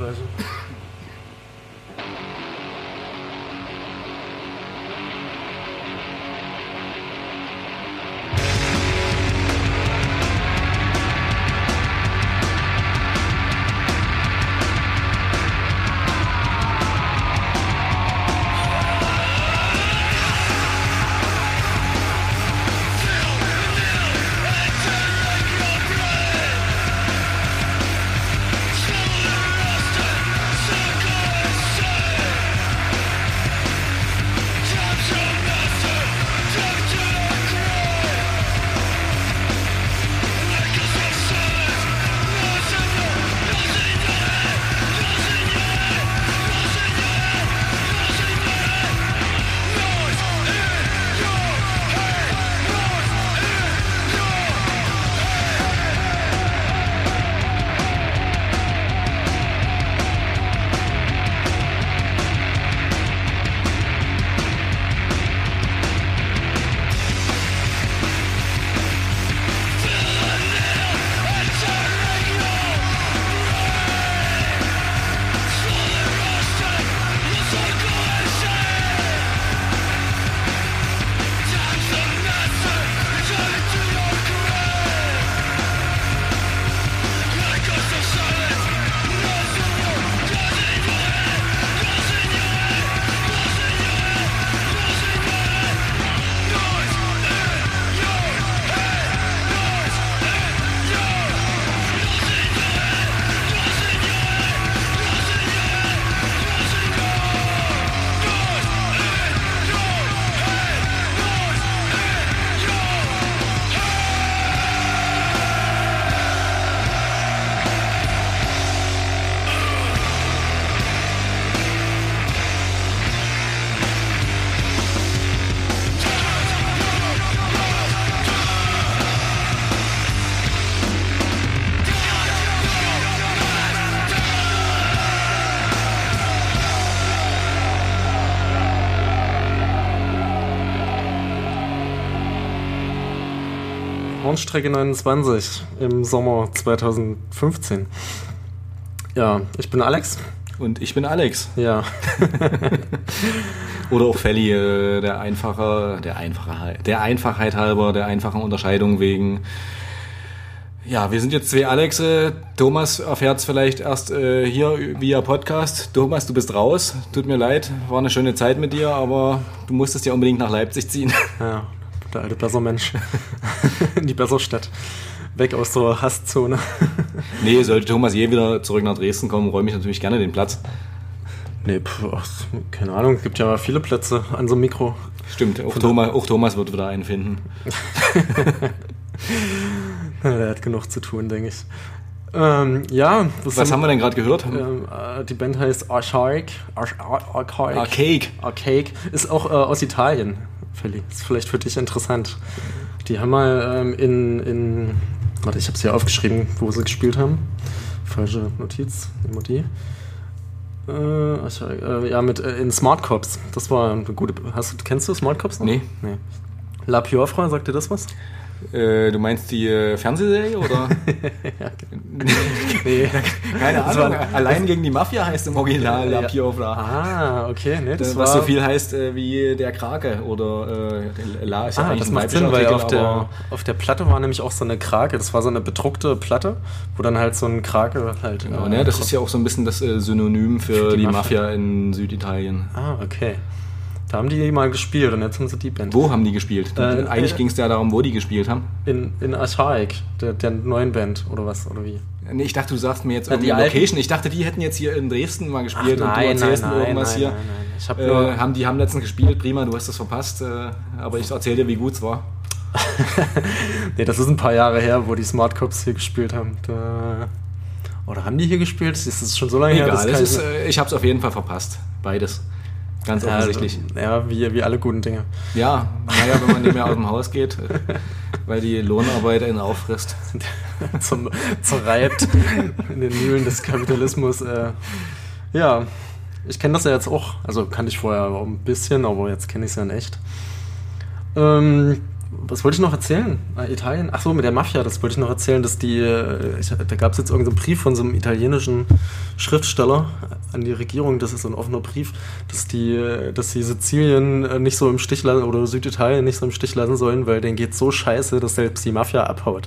Geräusche. Hornstrecke 29 im Sommer 2015. Ja, ich bin Alex. Und ich bin Alex. Ja. Oder auch Felli, der Einfachheit halber, der einfachen Unterscheidung wegen. Ja, wir sind jetzt zwei Alex. Thomas erfährt es vielleicht erst hier via Podcast. Thomas, du bist raus. Tut mir leid, war eine schöne Zeit mit dir, aber du musstest ja unbedingt nach Leipzig ziehen. Ja, der alte Bessermensch. In die Besserstadt. Weg aus der Hasszone. Nee, sollte Thomas je wieder zurück nach Dresden kommen, räume ich natürlich gerne den Platz. Nee, keine Ahnung, es gibt ja viele Plätze an so einem Mikro. Stimmt, auch Thomas wird wieder einen finden. Der hat genug zu tun, denke ich. Ja. Was haben wir denn gerade gehört? Die Band heißt Archaic. Archaic. Ist auch aus Italien, Felli. Ist vielleicht für dich interessant. Die haben mal warte, ich habe es hier aufgeschrieben, wo sie gespielt haben. Falsche Notiz, immer die. In Smart Cops. Das war eine gute. Kennst du Smart Cops noch? Nee. La Piofra, sagt dir das was? Du meinst die Fernsehserie, oder? Ja, nee. Keine Ahnung. Allein gegen die Mafia heißt im Original La Piofra. Ah, okay. Nee, das was so viel heißt wie der Krake oder La ist ja eigentlich das macht Sinn, weil auf der Platte war nämlich auch so eine Krake. Das war so eine bedruckte Platte, wo dann halt so ein Krake halt... Genau, das ist ja auch so ein bisschen das Synonym für die Mafia in Süditalien. Ah, okay. Da haben die mal gespielt und jetzt haben sie die Band. Wo haben die gespielt? Eigentlich ging es ja darum, wo die gespielt haben. In Archaic, der neuen Band, oder was, oder wie? Nee, ich dachte, du sagst mir jetzt irgendwie Location. Ich dachte, die hätten jetzt hier in Dresden mal gespielt. Ach, nein, und du erzählst mir irgendwas hier. Nein. Die haben letztens gespielt, prima, du hast das verpasst. Aber ich erzähl dir, wie gut es war. Nee, das ist ein paar Jahre her, wo die Smart Cops hier gespielt haben. Oder haben die hier gespielt? Das ist schon so lange her. Egal, ich habe es auf jeden Fall verpasst. Beides. Ganz offensichtlich. Ja, wie alle guten Dinge. Ja, wenn man nicht mehr aus dem Haus geht, weil die Lohnarbeit einen auffrisst. Zerreibt in den Mühlen des Kapitalismus. Ja, ich kenne das ja jetzt auch. Also kannte ich vorher auch ein bisschen, aber jetzt kenne ich es ja in echt. was wollte ich noch erzählen? Italien? Ach so, mit der Mafia, das wollte ich noch erzählen, dass da gab es jetzt irgendeinen Brief von so einem italienischen Schriftsteller an die Regierung, das ist so ein offener Brief, dass die Sizilien nicht so im Stich lassen oder Süditalien nicht so im Stich lassen sollen, weil denen geht so scheiße, dass selbst die Mafia abhaut.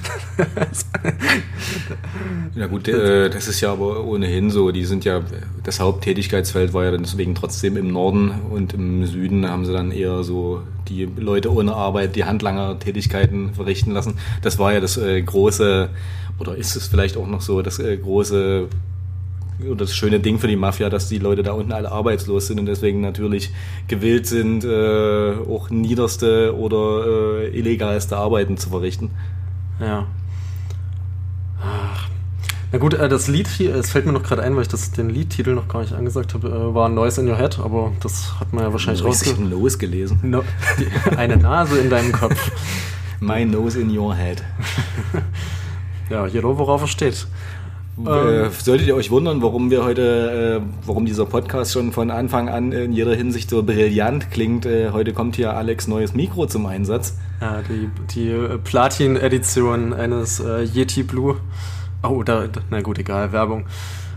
Ja gut, das ist ja aber ohnehin so, die sind ja, das Haupttätigkeitsfeld war ja dann deswegen trotzdem im Norden und im Süden haben sie dann eher so die Leute ohne Arbeit, die Handlanger-Tätigkeiten verrichten lassen. Das war ja das große, oder ist es vielleicht auch noch so, das große oder das schöne Ding für die Mafia, dass die Leute da unten alle arbeitslos sind und deswegen natürlich gewillt sind, auch niederste oder illegalste Arbeiten zu verrichten. Ja. Ach. Na gut, das Lied hier, es fällt mir noch gerade ein, weil ich den Liedtitel noch gar nicht angesagt habe, war Noise in Your Head, aber das hat man ja wahrscheinlich losgelesen. Eine Nase in deinem Kopf. My nose in your head. Ja, jeder, worauf er steht. Solltet ihr euch wundern, warum dieser Podcast schon von Anfang an in jeder Hinsicht so brillant klingt, heute kommt hier Alex' neues Mikro zum Einsatz. Ja, die Platin-Edition eines Yeti Blue. Oh, na gut, egal, Werbung.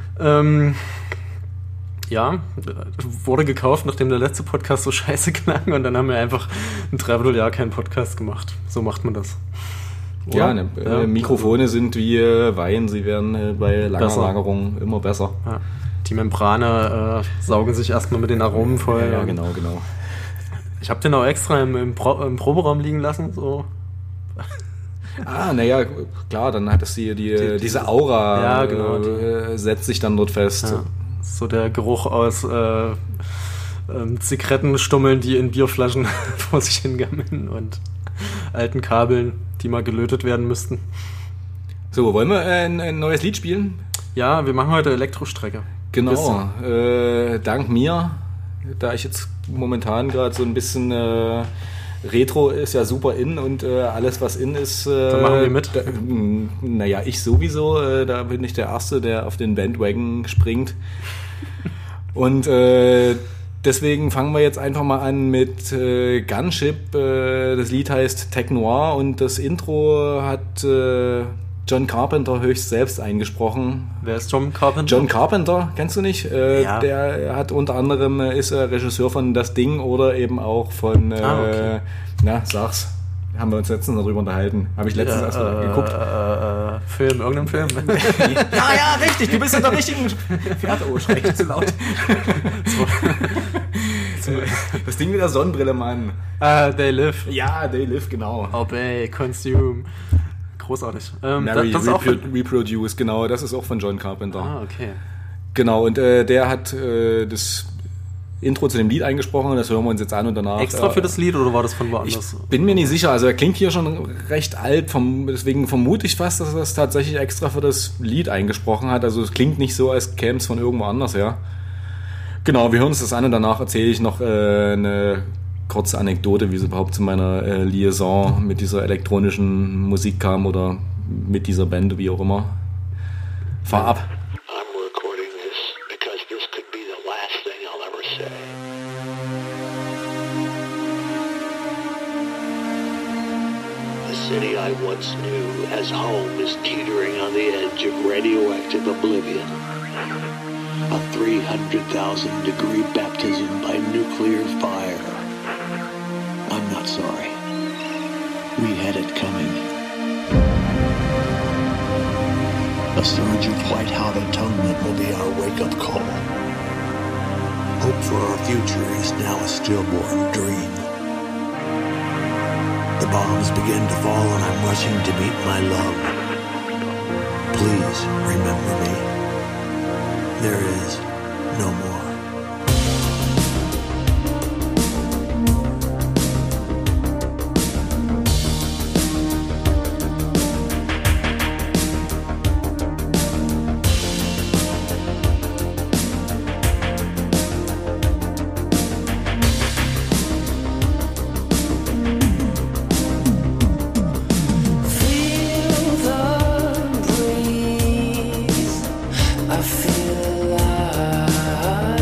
Ja, wurde gekauft, nachdem der letzte Podcast so scheiße klang und dann haben wir einfach ein Dreivierteljahr keinen Podcast gemacht. So macht man das. Oder? Ja, Mikrofone sind wie Wein, sie werden bei langer Lagerung immer besser. Ja. Die Membrane saugen sich erstmal mit den Aromen voll. Ja, genau. Ich habe den auch extra im Proberaum liegen lassen, so. Naja, klar, dann hat es diese Aura, ja, genau, setzt sich dann dort fest. Ja, so der Geruch aus Zigarettenstummeln, die in Bierflaschen vor sich hingammeln und alten Kabeln, die mal gelötet werden müssten. So, wollen wir ein neues Lied spielen? Ja, wir machen heute Elektrostrecke. Genau, dank mir, da ich jetzt momentan gerade so ein bisschen Retro ist ja super in und alles, was in ist... da machen wir mit. Naja, ich sowieso. Da bin ich der Erste, der auf den Bandwagon springt. Und deswegen fangen wir jetzt einfach mal an mit Gunship. Das Lied heißt Tech Noir und das Intro hat John Carpenter höchst selbst eingesprochen. Wer ist John Carpenter? John Carpenter, kennst du nicht? Ja. Der hat unter anderem, ist Regisseur von Das Ding oder eben auch von, okay. Sag's. Haben wir uns letztens darüber unterhalten. Habe ich letztens erst mal geguckt. Irgendein Film? ja, richtig, du bist in der richtigen Fährte. Oh, schrecklich zu laut. Das Ding mit der Sonnenbrille, Mann. They Live. Ja, They Live, genau. Obey, Consume. Großartig. Marry, das auch Reproduce, genau, das ist auch von John Carpenter. Okay. Genau, und der hat das Intro zu dem Lied eingesprochen, das hören wir uns jetzt an und danach... Extra für das Lied oder war das von woanders? Ich bin mir nicht sicher, also er klingt hier schon recht alt, deswegen vermute ich fast, dass er das tatsächlich extra für das Lied eingesprochen hat, also es klingt nicht so, als käme es von irgendwo anders her. Genau, wir hören uns das an und danach erzähle ich noch eine kurze Anekdote, wie es überhaupt zu meiner Liaison mit dieser elektronischen Musik kam oder mit dieser Band, wie auch immer. Fahr ab. I'm recording this because this could be the last thing I'll ever say. The city I once knew as home is teetering on the edge of radioactive oblivion. A 300,000 degree baptism by nuclear fire. I'm not sorry. We had it coming. A surge of white-hot atonement will be our wake-up call. Hope for our future is now a stillborn dream. The bombs begin to fall and I'm rushing to meet my love. Please remember me. There is no more. I feel alive.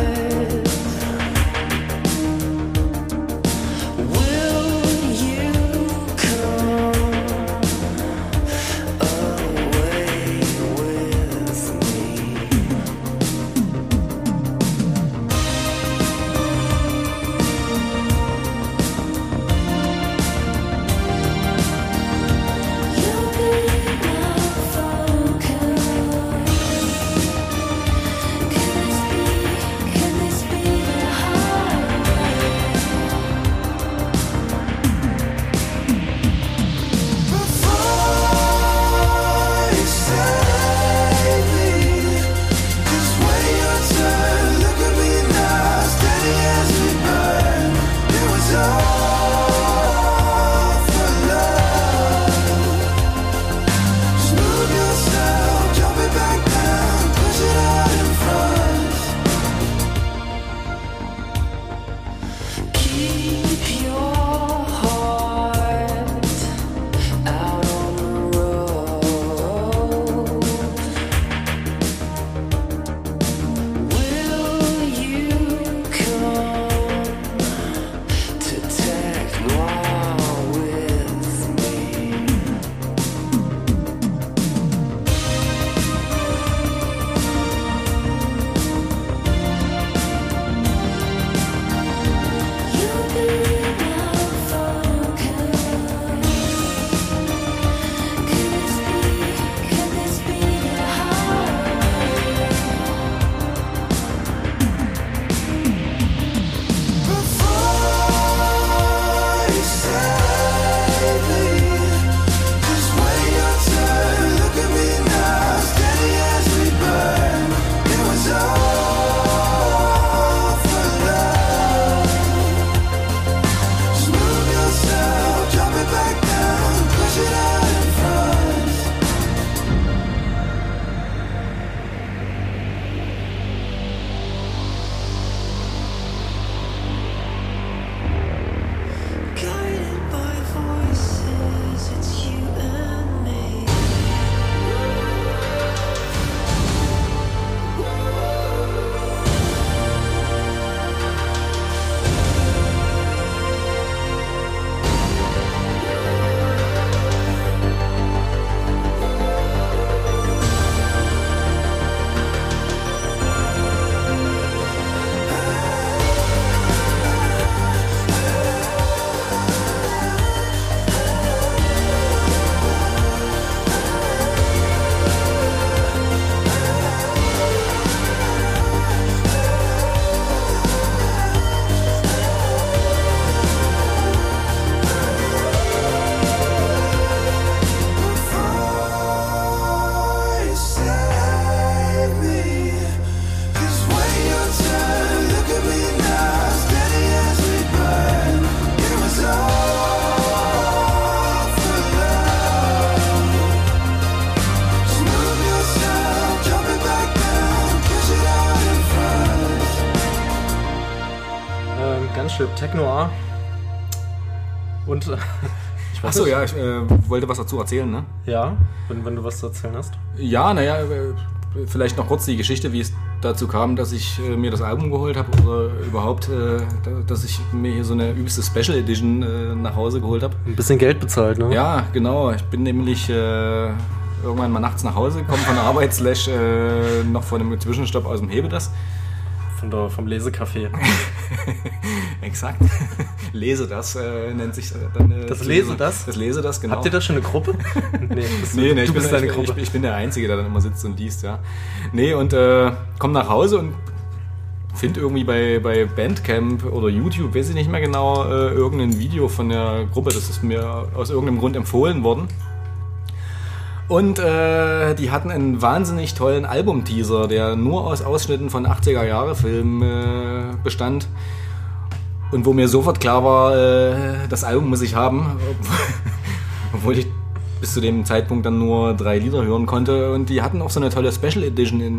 Anschluss, Techno-A. Und Achso, ja, ich wollte was dazu erzählen, ne? Ja, wenn du was zu erzählen hast. Ja, naja, vielleicht noch kurz die Geschichte, wie es dazu kam, dass ich mir das Album geholt habe oder überhaupt, dass ich mir hier so eine übelste Special Edition nach Hause geholt habe. Ein bisschen Geld bezahlt, ne? Ja, genau. Ich bin nämlich irgendwann mal nachts nach Hause gekommen von der Arbeit, noch von einem Zwischenstopp aus dem Hebedas. Vom Lesecafé. Exakt. Lese das nennt sich dann. Das Lese das? Das Lese das, genau. Habt ihr da schon eine Gruppe? Nee, du bist deine Gruppe. Ich bin der Einzige, der dann immer sitzt und liest, ja. Nee, und komm nach Hause und finde irgendwie bei Bandcamp oder YouTube, weiß ich nicht mehr genau, irgendein Video von der Gruppe. Das ist mir aus irgendeinem Grund empfohlen worden. Und die hatten einen wahnsinnig tollen Album-Teaser, der nur aus Ausschnitten von 80er-Jahre-Filmen bestand. Und wo mir sofort klar war, das Album muss ich haben. Obwohl ich bis zu dem Zeitpunkt dann nur 3 Lieder hören konnte. Und die hatten auch so eine tolle Special Edition in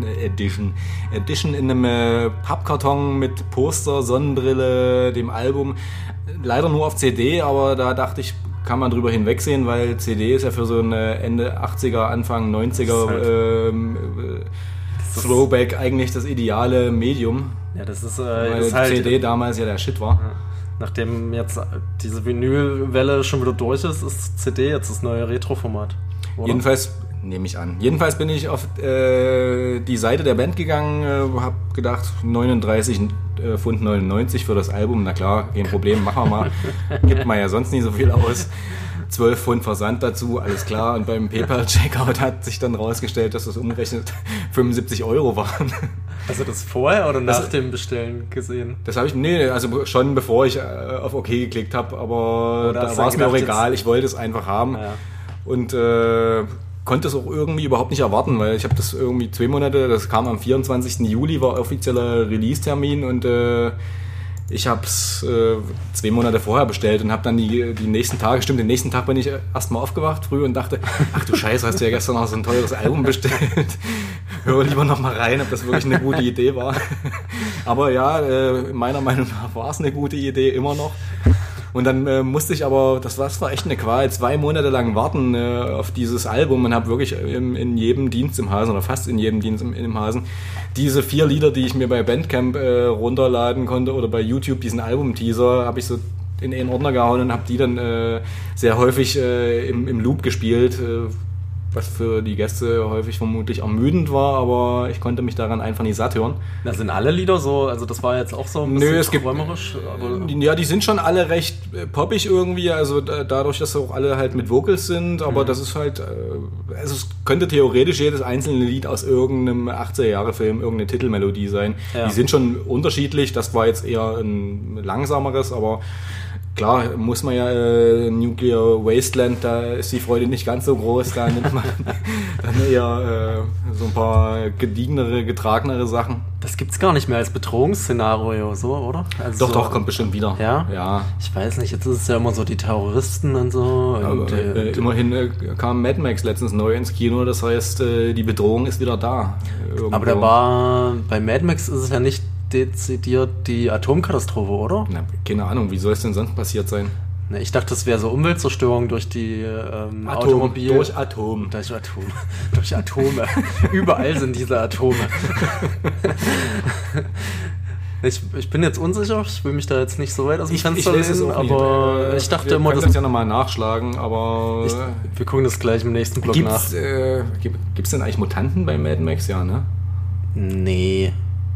einem Pappkarton mit Poster, Sonnenbrille, dem Album. Leider nur auf CD, aber da dachte ich, kann man drüber hinwegsehen, weil CD ist ja für so eine Ende 80er, Anfang 90er Throwback eigentlich das ideale Medium. Ja, das ist, weil ist halt CD damals ja der Shit war. Ja. Nachdem jetzt diese Vinylwelle schon wieder durch ist CD jetzt das neue Retro-Format. Oder? Jedenfalls, nehme ich an. Jedenfalls bin ich auf die Seite der Band gegangen, habe gedacht, 39,99 Pfund für das Album. Na klar, kein Problem, machen wir mal. Gibt man ja sonst nicht so viel aus. 12 Pfund Versand dazu, alles klar. Und beim PayPal-Checkout hat sich dann rausgestellt, dass das umgerechnet 75 € waren. Hast du das vorher oder nach dem Bestellen gesehen? Das habe ich, also schon bevor ich auf OK geklickt habe, aber da war es mir auch egal, ich wollte es einfach haben. Ja. Und konnte es auch irgendwie überhaupt nicht erwarten, weil ich habe das irgendwie 2 Monate, das kam am 24. Juli, war offizieller Release-Termin und ich habe es 2 Monate vorher bestellt und habe dann die nächsten Tage, den nächsten Tag bin ich erstmal aufgewacht früh und dachte, ach du Scheiße, hast du ja gestern noch so ein teures Album bestellt. Hör lieber noch mal rein, ob das wirklich eine gute Idee war. Aber ja, meiner Meinung nach war es eine gute Idee, immer noch. Und dann musste ich aber, das war echt eine Qual, 2 Monate lang warten auf dieses Album und habe wirklich in jedem Dienst im Hasen oder fast in jedem Dienst im Hasen diese 4 Lieder, die ich mir bei Bandcamp runterladen konnte oder bei YouTube, diesen Album-Teaser, habe ich so in einen Ordner gehauen und habe die dann sehr häufig im Loop gespielt, was für die Gäste häufig vermutlich ermüdend war, aber ich konnte mich daran einfach nicht satt hören. Da sind alle Lieder so, also das war jetzt auch so ein bisschen träumerisch? Ja, die sind schon alle recht poppig irgendwie, also dadurch, dass auch alle halt mit Vocals sind, aber das ist halt, also es könnte theoretisch jedes einzelne Lied aus irgendeinem 80er-Jahre-Film irgendeine Titelmelodie sein. Ja. Die sind schon unterschiedlich, das war jetzt eher ein langsameres, aber klar, muss man ja Nuclear Wasteland, da ist die Freude nicht ganz so groß, da nimmt man dann eher so ein paar gediegenere, getragenere Sachen. Das gibt's gar nicht mehr als Bedrohungsszenario, so, oder? Also doch, kommt bestimmt wieder. Ja? Ich weiß nicht, jetzt ist es ja immer so die Terroristen und so. Ja, und, immerhin kam Mad Max letztens neu ins Kino, das heißt, die Bedrohung ist wieder da. Irgendwo. Aber bei Mad Max ist es ja nicht dezidiert die Atomkatastrophe, oder? Na, keine Ahnung, wie soll es denn sonst passiert sein? Na, ich dachte, das wäre so Umweltzerstörung durch die Automobil... Durch Atome. Überall sind diese Atome. Ich bin jetzt unsicher, ich will mich da jetzt nicht so weit aus dem Fenster lehnen, aber ich dachte immer... Wir können das ja nochmal nachschlagen, aber... Wir gucken das gleich im nächsten Blog nach. Gibt's denn eigentlich Mutanten bei Mad Max? Ja, ne? Nee.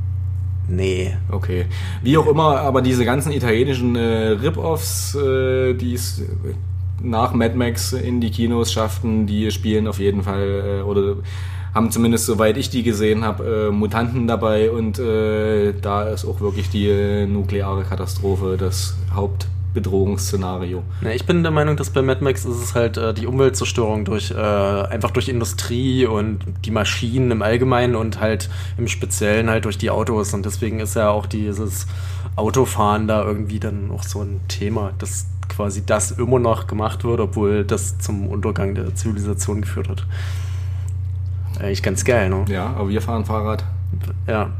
Okay. Wie auch immer, aber diese ganzen italienischen Rip-Offs, die es nach Mad Max in die Kinos schafften, die spielen auf jeden Fall, oder haben zumindest, soweit ich die gesehen habe, Mutanten dabei und da ist auch wirklich die nukleare Katastrophe das Hauptbedrohungsszenario. Ja, ich bin der Meinung, dass bei Mad Max ist es halt die Umweltzerstörung einfach durch Industrie und die Maschinen im Allgemeinen und halt im Speziellen halt durch die Autos und deswegen ist ja auch dieses Autofahren da irgendwie dann auch so ein Thema, dass quasi das immer noch gemacht wird, obwohl das zum Untergang der Zivilisation geführt hat. Eigentlich ganz geil, ne? Ja, aber wir fahren Fahrrad. Ja.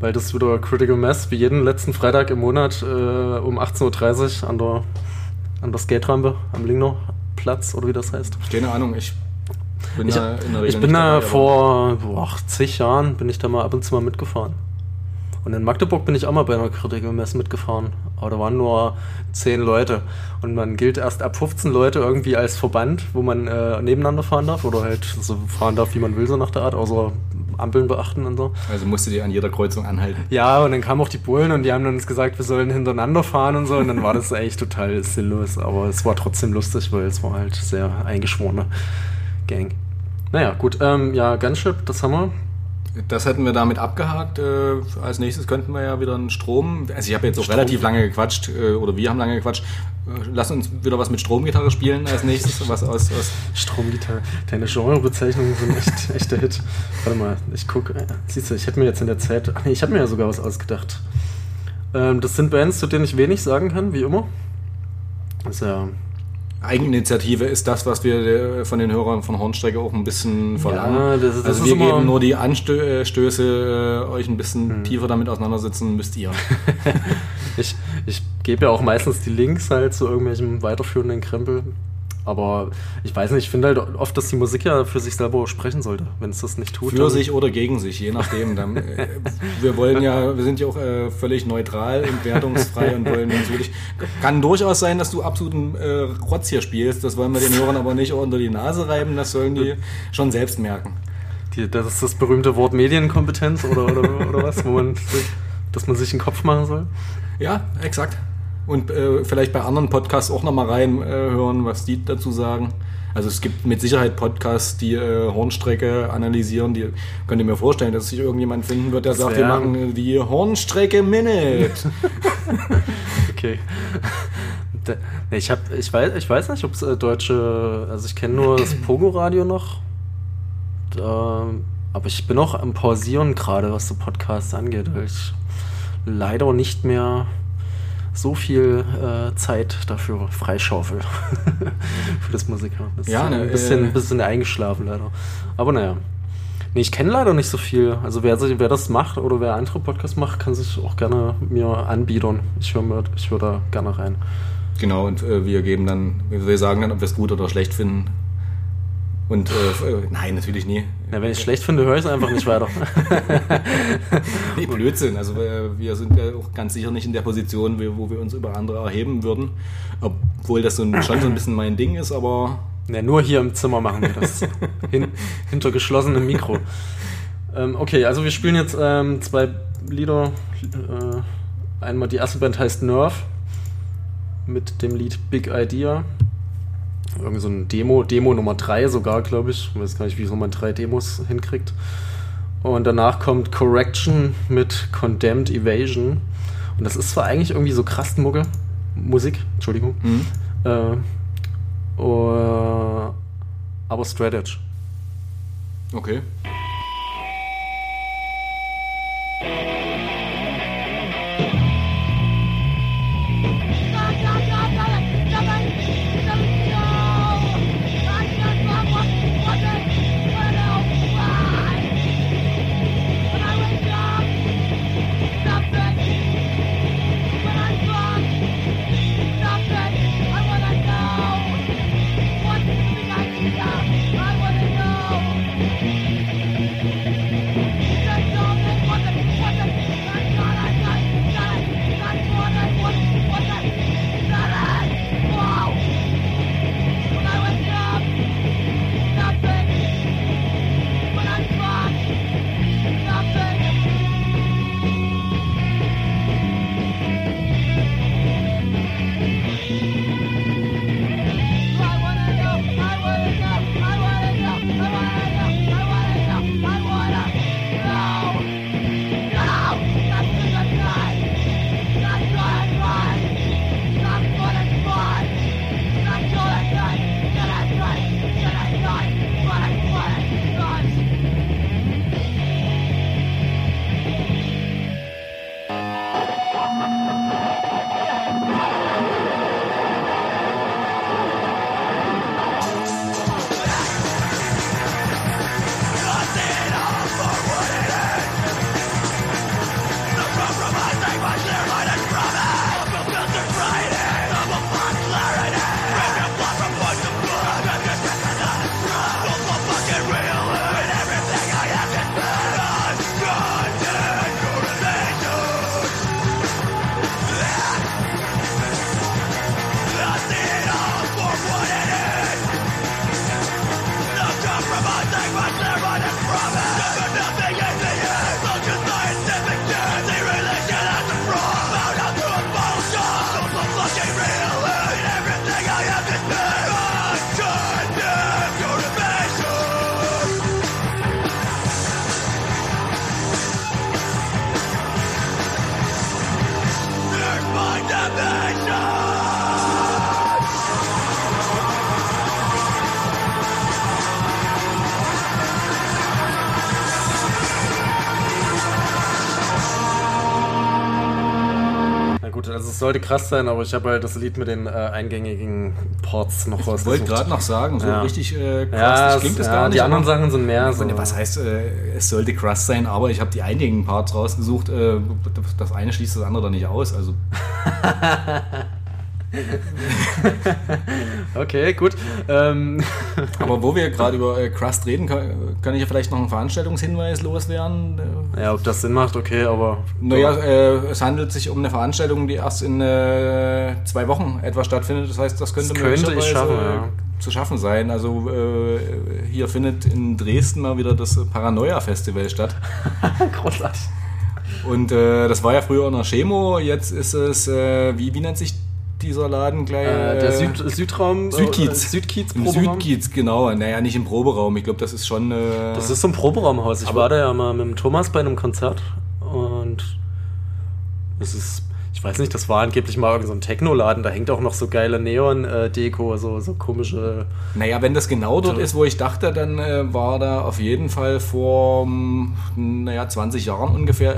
Bald ist wieder Critical Mass, wie jeden letzten Freitag im Monat um 18.30 Uhr an der Skaterampe am Lingner Platz, oder wie das heißt. Keine Ahnung, ich bin da in der Regel Ich bin nicht da dabei, vor zig Jahren, bin ich da mal ab und zu mal mitgefahren. Und in Magdeburg bin ich auch mal bei einer Critical Mass mitgefahren. Aber da waren nur 10 Leute. Und man gilt erst ab 15 Leute irgendwie als Verband, wo man nebeneinander fahren darf. Oder halt so fahren darf, wie man will, so nach der Art. Außer Ampeln beachten und so. Also musst du dir an jeder Kreuzung anhalten. Ja, und dann kamen auch die Bullen und die haben dann uns gesagt, wir sollen hintereinander fahren und so. Und dann war das eigentlich total sinnlos. Aber es war trotzdem lustig, weil es war halt sehr eingeschworene Gang. Naja, gut. Ja, Gunship, das haben wir. Das hätten wir damit abgehakt. Als nächstes könnten wir ja wieder einen Strom. Also ich habe jetzt auch relativ lange gequatscht, oder wir haben lange gequatscht. Lass uns wieder was mit Stromgitarre spielen als nächstes. Was aus Stromgitarre. Deine Genrebezeichnungen sind echt der Hit. Warte mal, ich gucke. Siehst du, ich hätte mir jetzt in der Zeit. Ach nee, ich habe mir ja sogar was ausgedacht. Das sind Bands, zu denen ich wenig sagen kann, wie immer. Das ist ja. Eigeninitiative ist das, was wir von den Hörern von Hornstrecke auch ein bisschen verlangen. Ja, das also wir geben nur die Anstöße, euch ein bisschen tiefer damit auseinandersetzen müsst ihr. Ich gebe ja auch meistens die Links halt zu irgendwelchen weiterführenden Krempel. Aber ich weiß nicht, ich finde halt oft, dass die Musik ja für sich selber sprechen sollte, wenn es das nicht tut. Für sich oder gegen sich, je nachdem. Dann, wir sind ja auch völlig neutral und wertungsfrei und wollen natürlich. Kann durchaus sein, dass du absoluten Rotz hier spielst. Das wollen wir den Hörern aber nicht unter die Nase reiben. Das sollen die schon selbst merken. Das ist das berühmte Wort Medienkompetenz oder was, dass man sich einen Kopf machen soll? Ja, exakt. Und vielleicht bei anderen Podcasts auch nochmal reinhören, was die dazu sagen. Also es gibt mit Sicherheit Podcasts, die Hornstrecke analysieren. Die könnt ihr mir vorstellen, dass sich irgendjemand finden wird, der sagt, wir machen die Hornstrecke Minute. Okay. Ich weiß nicht, ob es deutsche... Also ich kenne nur das Pogo-Radio noch. Aber ich bin auch am Pausieren gerade, was so Podcasts angeht, weil ich leider nicht mehr so viel Zeit dafür freischaufel für das Musikhören. Das ist ein bisschen eingeschlafen leider. Aber naja. Nee, ich kenne leider nicht so viel. Also wer das macht oder wer andere Podcasts macht, kann sich auch gerne mir anbiedern. Ich höre da gerne rein. Genau, und wir sagen dann, ob wir es gut oder schlecht finden. Und nein, natürlich nie. Ja, wenn ich es schlecht finde, höre ich es einfach nicht weiter. Nee, Blödsinn. Also wir sind ja auch ganz sicher nicht in der Position, wo wir uns über andere erheben würden. Obwohl das schon so ein bisschen mein Ding ist, aber... Ja, nur hier im Zimmer machen wir das. Hinter geschlossenem Mikro. Okay, also wir spielen jetzt 2 Lieder. Einmal die erste Band heißt Nerve mit dem Lied Big Idea. Irgendwie so ein Demo Nummer 3 sogar, glaube ich. Ich weiß gar nicht, wieso man 3 Demos hinkriegt. Und danach kommt Correction mit Condemned Evasion. Und das ist zwar eigentlich irgendwie so krass Musik, Entschuldigung. Aber straight edge. Okay. sollte krass sein, aber ich habe halt das Lied mit den eingängigen Ports noch rausgesucht. Ich wollte gerade noch sagen, so richtig krass klingt das gar nicht. Die anderen Sachen sind mehr so. Was heißt, es sollte krass sein, aber ich habe die eingängigen Parts rausgesucht. Das eine schließt das andere dann nicht aus. Also. Okay, gut. Aber wo wir gerade über Crust reden, kann ich ja vielleicht noch einen Veranstaltungshinweis loswerden. Ja, ob das Sinn macht, okay, aber... Naja, es handelt sich um eine Veranstaltung, die erst in 2 Wochen etwa stattfindet. Das heißt, das könnte möglicherweise zu schaffen sein. Also hier findet in Dresden mal wieder das Paranoia-Festival statt. Großartig. Und das war ja früher in der Chemo, jetzt ist es, wie nennt sich dieser Laden gleich? Der Südraum? Südkiez. Proberaum? Südkiez, genau. Naja, nicht im Proberaum. Ich glaube, das ist schon... das ist so ein Proberaumhaus. Ich war da ja mal mit dem Thomas bei einem Konzert und das ist... Ich weiß nicht, das war angeblich mal irgend so ein Techno-Laden. Da hängt auch noch so geile Neon-Deko, so komische... Naja, wenn das genau dort ist, wo ich dachte, dann war da auf jeden Fall vor 20 Jahren ungefähr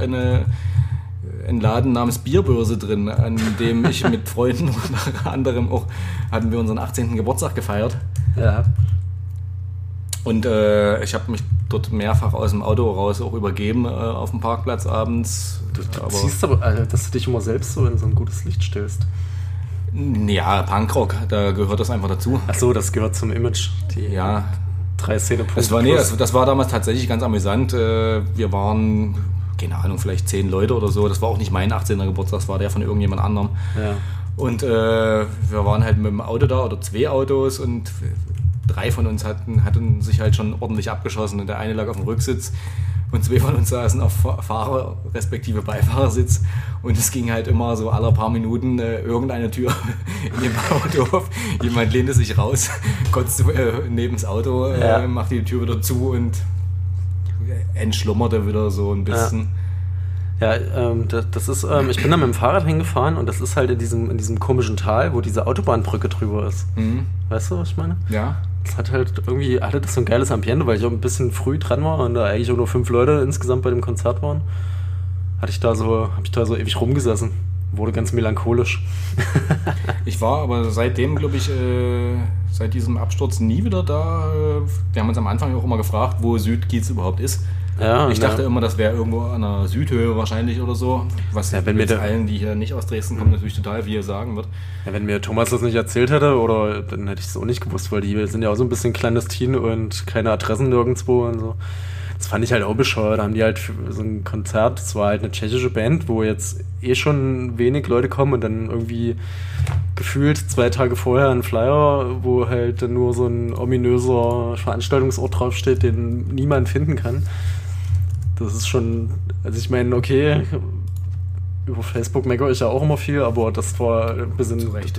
ein Laden namens Bierbörse drin, an dem ich mit Freunden unter anderem auch hatten wir unseren 18. Geburtstag gefeiert. Ja. Und ich habe mich dort mehrfach aus dem Auto raus auch übergeben auf dem Parkplatz abends. Du siehst aber, dass du dich immer selbst so in so ein gutes Licht stellst. Ja, Punkrock, da gehört das einfach dazu. Ach so, das gehört zum Image. Die 3 Szene-Punkte. Das war damals tatsächlich ganz amüsant. Wir waren... keine Ahnung, vielleicht 10 Leute oder so. Das war auch nicht mein 18. Geburtstag, das war der von irgendjemand anderem. Ja. Und wir waren halt mit dem Auto da oder 2 Autos und 3 von uns hatten sich halt schon ordentlich abgeschossen und der eine lag auf dem Rücksitz und 2 von uns saßen auf Fahrer- respektive Beifahrersitz und es ging halt immer so alle paar Minuten irgendeine Tür in dem Auto auf. Jemand lehnte sich raus, kotzte neben das Auto, machte die Tür wieder zu und entschlummerte wieder so ein bisschen. Ja, das ist, ich bin da mit dem Fahrrad hingefahren und das ist halt in diesem komischen Tal, wo diese Autobahnbrücke drüber ist. Mhm. Weißt du, was ich meine? Ja. Das hatte das so ein geiles Ambiente, weil ich auch ein bisschen früh dran war und da eigentlich auch nur 5 Leute insgesamt bei dem Konzert waren. Habe ich da so ewig rumgesessen. Wurde ganz melancholisch. Ich war aber seitdem, glaube ich, seit diesem Absturz nie wieder da. Wir haben uns am Anfang auch immer gefragt, wo Südkiez überhaupt ist. Ja, ich dachte immer, das wäre irgendwo an der Südhöhe wahrscheinlich oder so. Was wenn mir allen, die hier nicht aus Dresden kommen, natürlich total viel sagen wird. Ja, wenn mir Thomas das nicht erzählt hätte, oder dann hätte ich es auch nicht gewusst, weil die sind ja auch so ein bisschen clandestin und keine Adressen nirgendwo und so. Das fand ich halt auch bescheuert. Da haben die halt für so ein Konzert, das war halt eine tschechische Band, wo jetzt schon wenig Leute kommen und dann irgendwie gefühlt 2 Tage vorher ein Flyer, wo halt dann nur so ein ominöser Veranstaltungsort draufsteht, den niemand finden kann. Das ist schon, also ich meine, okay, über Facebook meckere ich ja auch immer viel, aber das war ein bisschen,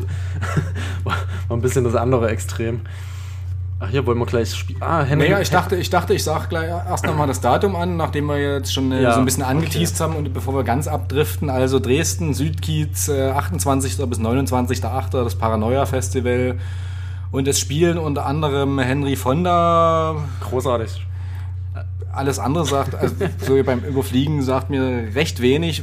war ein bisschen das andere Extrem. Ach, hier wollen wir gleich spielen. Henry. Naja, ich dachte, ich sage gleich erst nochmal das Datum an, nachdem wir jetzt schon so ein bisschen angeteased haben und bevor wir ganz abdriften. Also Dresden, Südkiez, 28. bis 29.8. das Paranoia-Festival. Und es spielen unter anderem Henry Fonda. Großartig. Alles andere sagt, also so beim Überfliegen sagt mir recht wenig.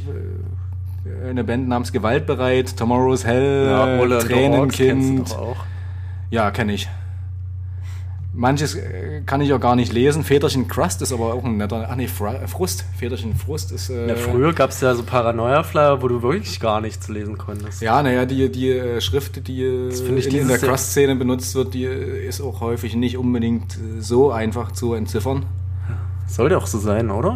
Eine Band namens Gewaltbereit, Tomorrow's Hell, Tränenkind. Ja, kenne ich. Manches kann ich auch gar nicht lesen. Väterchen Crust ist aber auch ein netter... Frust. Väterchen Frust ist... früher gab es ja so Paranoia-Flyer, wo du wirklich gar nichts lesen konntest. Ja, naja, die Schrift, die in der Crust-Szene benutzt wird, die ist auch häufig nicht unbedingt so einfach zu entziffern. Sollte auch so sein, oder?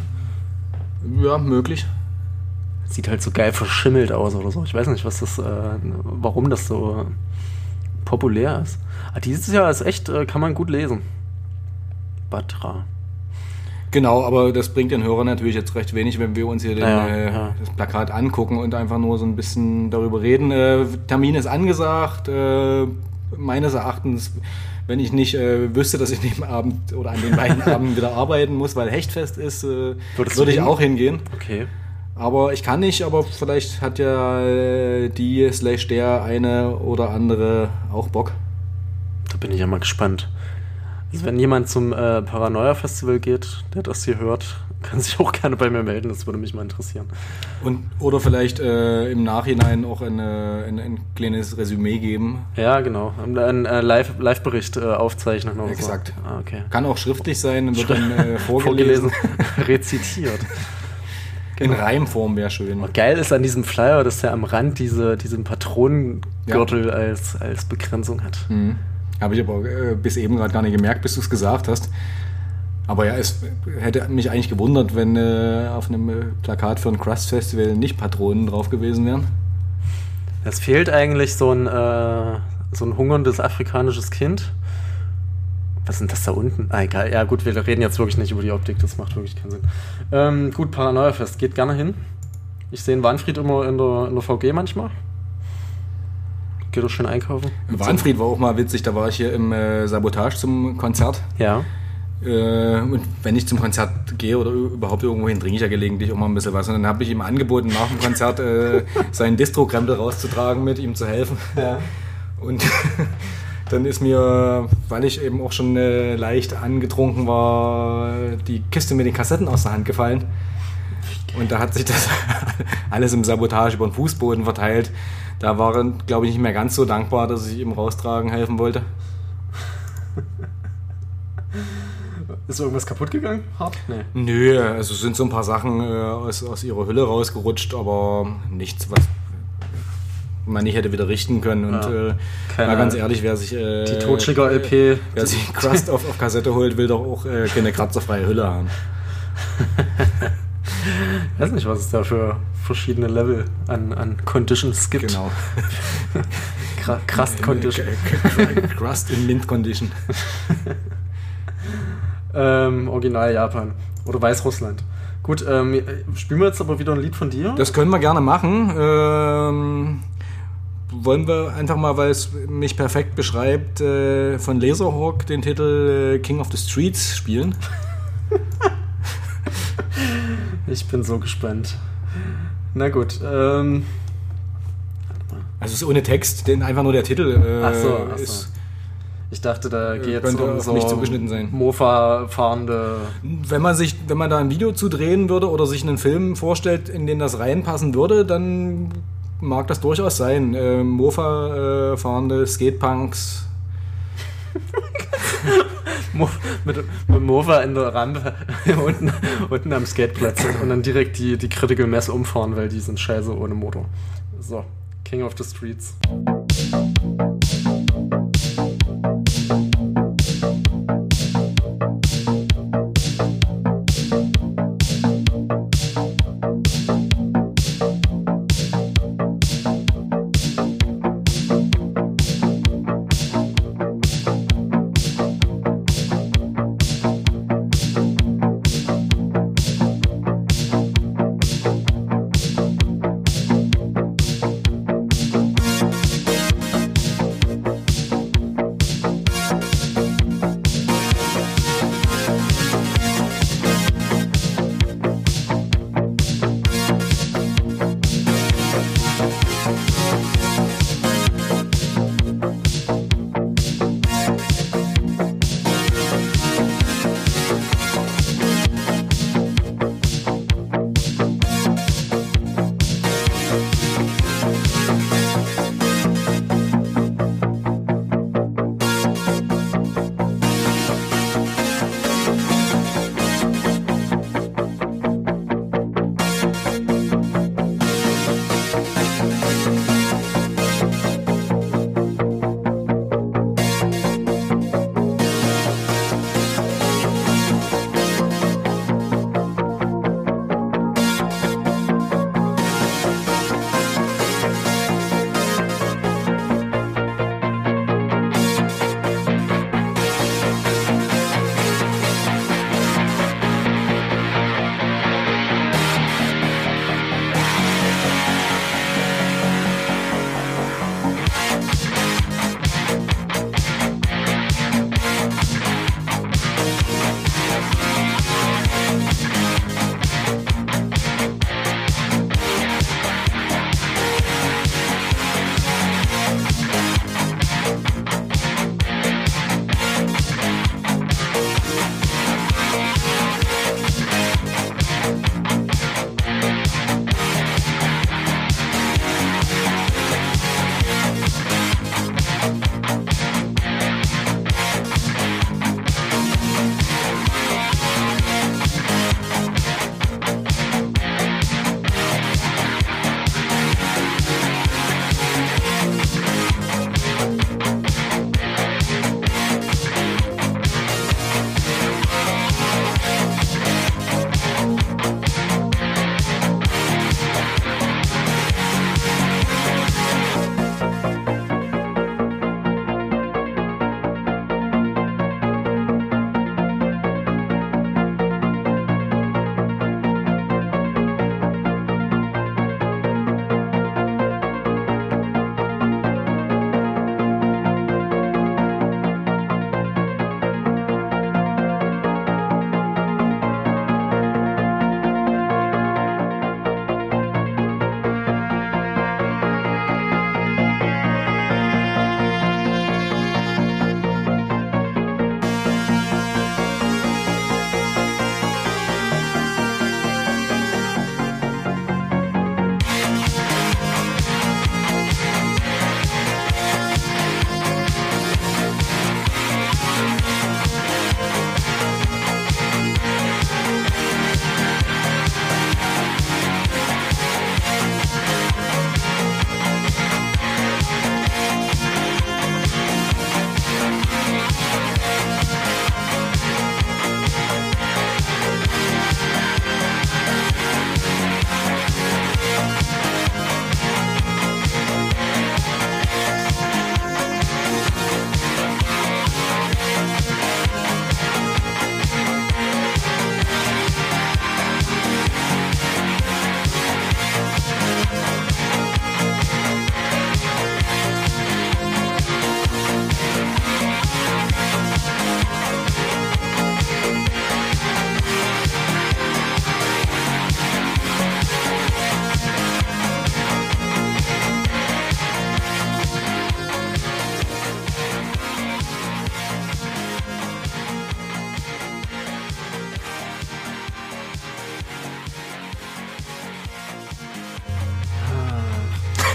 Ja, möglich. Sieht halt so geil verschimmelt aus oder so. Ich weiß nicht, warum das so populär ist. Dieses Jahr ist echt, kann man gut lesen. Batra. Genau, aber das bringt den Hörern natürlich jetzt recht wenig, wenn wir uns hier das Plakat angucken und einfach nur so ein bisschen darüber reden. Termin ist angesagt. Meines Erachtens, wenn ich nicht wüsste, dass ich an dem Abend oder an den beiden Abenden wieder arbeiten muss, weil Hechtfest ist, würde ich auch hingehen. Okay. Aber ich kann nicht, aber vielleicht hat ja der eine oder andere auch Bock. Da bin ich ja mal gespannt. Also wenn jemand zum Paranoia-Festival geht, der das hier hört, kann sich auch gerne bei mir melden, das würde mich mal interessieren. Oder vielleicht im Nachhinein auch ein kleines Resümee geben. Ja, genau. Einen Live-Bericht aufzeichnen. Oder Exakt. So. Ah, okay. Kann auch schriftlich sein, wird dann vorgelesen. Rezitiert. In Reimform wäre schön. Und geil ist an diesem Flyer, dass er am Rand diesen Patronengürtel als Begrenzung hat. Mhm. Habe ich aber bis eben gerade gar nicht gemerkt, bis du es gesagt hast. Aber ja, es hätte mich eigentlich gewundert, wenn auf einem Plakat für ein Crust-Festival nicht Patronen drauf gewesen wären. Es fehlt eigentlich so ein hungerndes afrikanisches Kind. Was ist denn das da unten? Ah, egal. Ja gut, wir reden jetzt wirklich nicht über die Optik, das macht wirklich keinen Sinn. Gut, Paranoia-Fest, geht gerne hin. Ich sehe einen Wanfried immer in der VG manchmal. Geht doch schön einkaufen. Wanfried war auch mal witzig, da war ich hier im Sabotage zum Konzert. Ja. Und wenn ich zum Konzert gehe oder überhaupt irgendwo hin, trinke ich ja gelegentlich auch mal ein bisschen was. Und dann habe ich ihm angeboten, nach dem Konzert seinen Distro-Krempel rauszutragen, mit ihm zu helfen. Ja. Und dann ist mir, weil ich eben auch schon leicht angetrunken war, die Kiste mit den Kassetten aus der Hand gefallen. Und da hat sich das alles im Sabotage über den Fußboden verteilt. Da war er, glaube ich, nicht mehr ganz so dankbar, dass ich ihm raustragen helfen wollte. Ist irgendwas kaputt gegangen? Hart? Nee. Nö, also es sind so ein paar Sachen aus ihrer Hülle rausgerutscht, aber nichts, was man nicht hätte wieder richten können. Und mal ganz ehrlich, wer sich die Totschläger-LP, wer sich Crust auf Kassette holt, will doch auch keine kratzerfreie Hülle haben. Ich weiß nicht, was es da für verschiedene Level an Conditions gibt. Genau. Crust Condition. Crust in Mint Condition. Original Japan. Oder Weißrussland. Gut, spielen wir jetzt aber wieder ein Lied von dir? Das können wir gerne machen. Wollen wir einfach mal, weil es mich perfekt beschreibt, von Laserhawk den Titel King of the Streets spielen? Ich bin so gespannt. Na gut. Also es ist ohne Text, denn einfach nur der Titel Ach so. ist... Ich dachte, da geht es um so nicht zugeschnitten sein. Mofa-fahrende... Wenn man da ein Video zu drehen würde oder sich einen Film vorstellt, in den das reinpassen würde, dann mag das durchaus sein. Mofa-fahrende Skatepunks. mit Mofa in der Rampe unten am Skateplatz und dann direkt die Critical Mass umfahren, weil die sind scheiße ohne Motor. So, King of the Streets.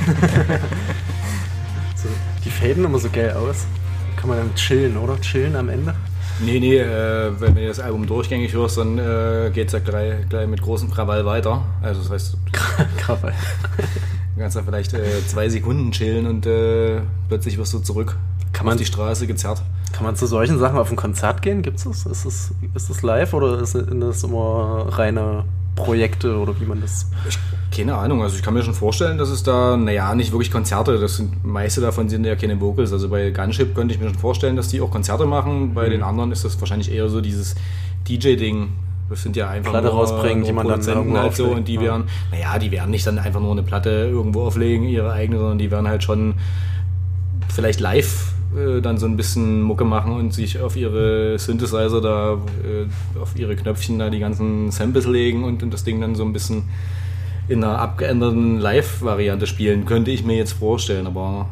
So, die faden immer so geil aus. Kann man dann chillen, oder? Chillen am Ende? Nee, wenn du das Album durchgängig hörst, dann geht's ja gleich mit großem Krawall weiter. Also das heißt, Krawall. Du kannst da vielleicht 2 Sekunden chillen und plötzlich wirst du zurück auf die Straße gezerrt. Kann man zu solchen Sachen auf ein Konzert gehen? Gibt's das? Ist das live oder sind das immer reine Projekte oder wie man das... Keine Ahnung, also ich kann mir schon vorstellen, dass es da, nicht wirklich Konzerte, meiste davon sind ja keine Vocals, also bei Gunship könnte ich mir schon vorstellen, dass die auch Konzerte machen, bei den anderen ist das wahrscheinlich eher so dieses DJ-Ding, das sind ja einfach Platte rausbringen, die man dann irgendwo halt so und die werden, die werden nicht dann einfach nur eine Platte irgendwo auflegen, ihre eigene, sondern die werden halt schon vielleicht live dann so ein bisschen Mucke machen und sich auf ihre Synthesizer da, auf ihre Knöpfchen da die ganzen Samples legen und das Ding dann so ein bisschen in einer abgeänderten Live-Variante spielen, könnte ich mir jetzt vorstellen, aber...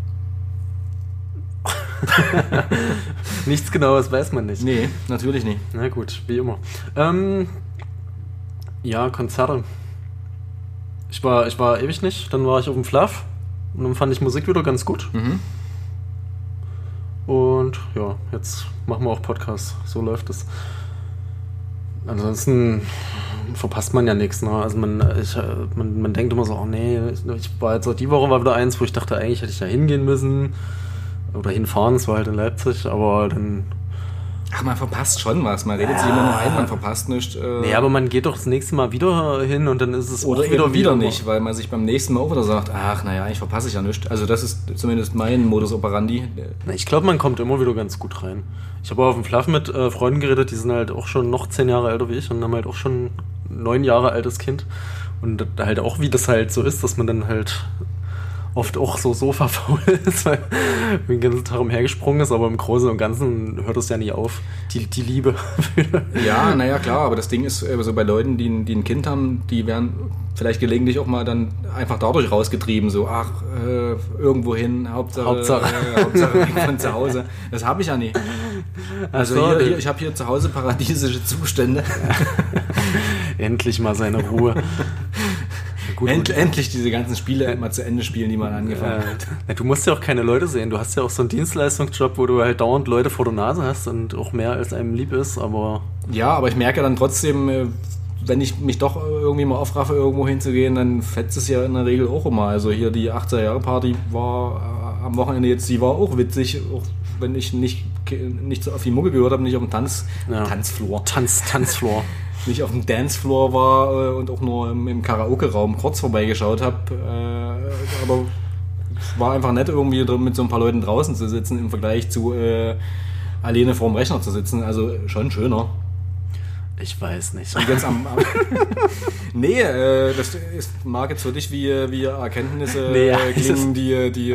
Nichts Genaues weiß man nicht. Nee, natürlich nicht. Na gut, wie immer. Ja, Konzerte. Ich war ewig nicht, dann war ich auf dem Fluff und dann fand ich Musik wieder ganz gut. Mhm. Und ja, jetzt machen wir auch Podcasts. So läuft es. Ansonsten verpasst man ja nichts. Ne? Also man denkt immer so, oh nee, ich war jetzt auch die Woche war wieder eins, wo ich dachte, eigentlich hätte ich da hingehen müssen oder hinfahren, es war halt in Leipzig, aber dann... Ach, man verpasst schon was, man redet sich immer nur ein, man verpasst nichts. Nee, aber man geht doch das nächste Mal wieder hin und dann ist es oder auch wieder nicht, weil man sich beim nächsten Mal auch wieder sagt, ach naja, eigentlich verpasse ich ja nichts. Also das ist zumindest mein Modus operandi. Ich glaube, man kommt immer wieder ganz gut rein. Ich habe auf dem Fluff mit Freunden geredet, die sind halt auch schon noch 10 Jahre älter wie ich und haben halt auch schon 9 Jahre altes Kind. Und halt auch, wie das halt so ist, dass man dann halt oft auch so sofafaul ist, weil man den ganzen Tag umhergesprungen ist, aber im Großen und Ganzen hört es ja nie auf, die Liebe. Ja, naja, klar, aber das Ding ist, also bei Leuten, die ein Kind haben, die werden vielleicht gelegentlich auch mal dann einfach dadurch rausgetrieben, so, irgendwo hin, Hauptsache weg von zu Hause. Das habe ich ja nie. Also hier, ich habe hier zu Hause paradiesische Zustände. Endlich mal seine Ruhe. Gut, endlich diese ganzen Spiele mal zu Ende spielen, die man angefangen hat. Ja, du musst ja auch keine Leute sehen. Du hast ja auch so einen Dienstleistungsjob, wo du halt dauernd Leute vor der Nase hast und auch mehr als einem lieb ist, aber... Ja, aber ich merke dann trotzdem, wenn ich mich doch irgendwie mal aufraffe, irgendwo hinzugehen, dann fetzt es ja in der Regel auch immer. Also hier die 80er-Jahre-Party war am Wochenende jetzt, die war auch witzig, auch wenn ich nicht so auf die Mucke gehört habe, nicht auf dem Tanzfloor. Tanzfloor. Nicht auf dem Dancefloor war und auch nur im Karaoke-Raum kurz vorbeigeschaut habe. Aber es war einfach nett, irgendwie mit so ein paar Leuten draußen zu sitzen im Vergleich zu alleine vorm Rechner zu sitzen. Also schon schöner. Ich weiß nicht. Und jetzt nee, das mag jetzt für dich wie Erkenntnisse klingen, die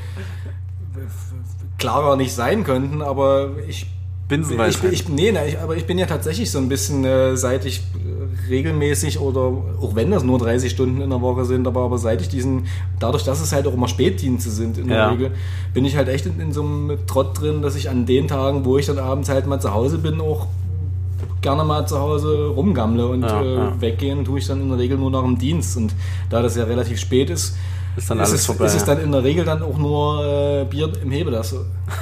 klarer nicht sein könnten, aber ich bin ja tatsächlich so ein bisschen, seit ich regelmäßig oder auch wenn das nur 30 Stunden in der Woche sind, aber seit ich dadurch, dass es halt auch immer Spätdienste sind in der Regel, bin ich halt echt in so einem Trott drin, dass ich an den Tagen, wo ich dann abends halt mal zu Hause bin, auch gerne mal zu Hause rumgammle und weggehen tue ich dann in der Regel nur nach dem Dienst und da das ja relativ spät ist, dann alles vorbei, ist es dann in der Regel dann auch nur Bier im Hebelass.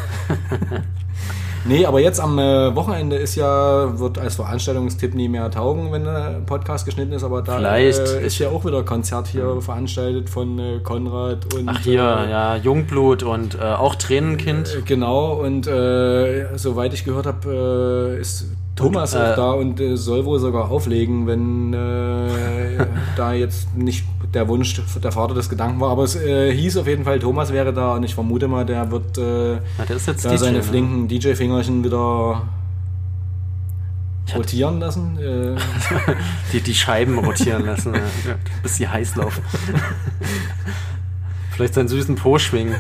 Nee, aber jetzt am Wochenende wird als Veranstaltungstipp nie mehr taugen, wenn der Podcast geschnitten ist, aber da ist ja auch wieder ein Konzert hier veranstaltet von Konrad und... Ach hier, Jungblut und auch Tränenkind. Genau, und soweit ich gehört habe, ist Thomas auch da und soll wohl sogar auflegen, wenn da jetzt nicht der Wunsch der Vater des Gedanken war, aber es hieß auf jeden Fall, Thomas wäre da und ich vermute mal, der wird der ist jetzt da DJ, seine flinken DJ-Fingerchen wieder rotieren lassen. Die Scheiben rotieren lassen, bis sie heiß laufen. Vielleicht seinen süßen Po schwingen.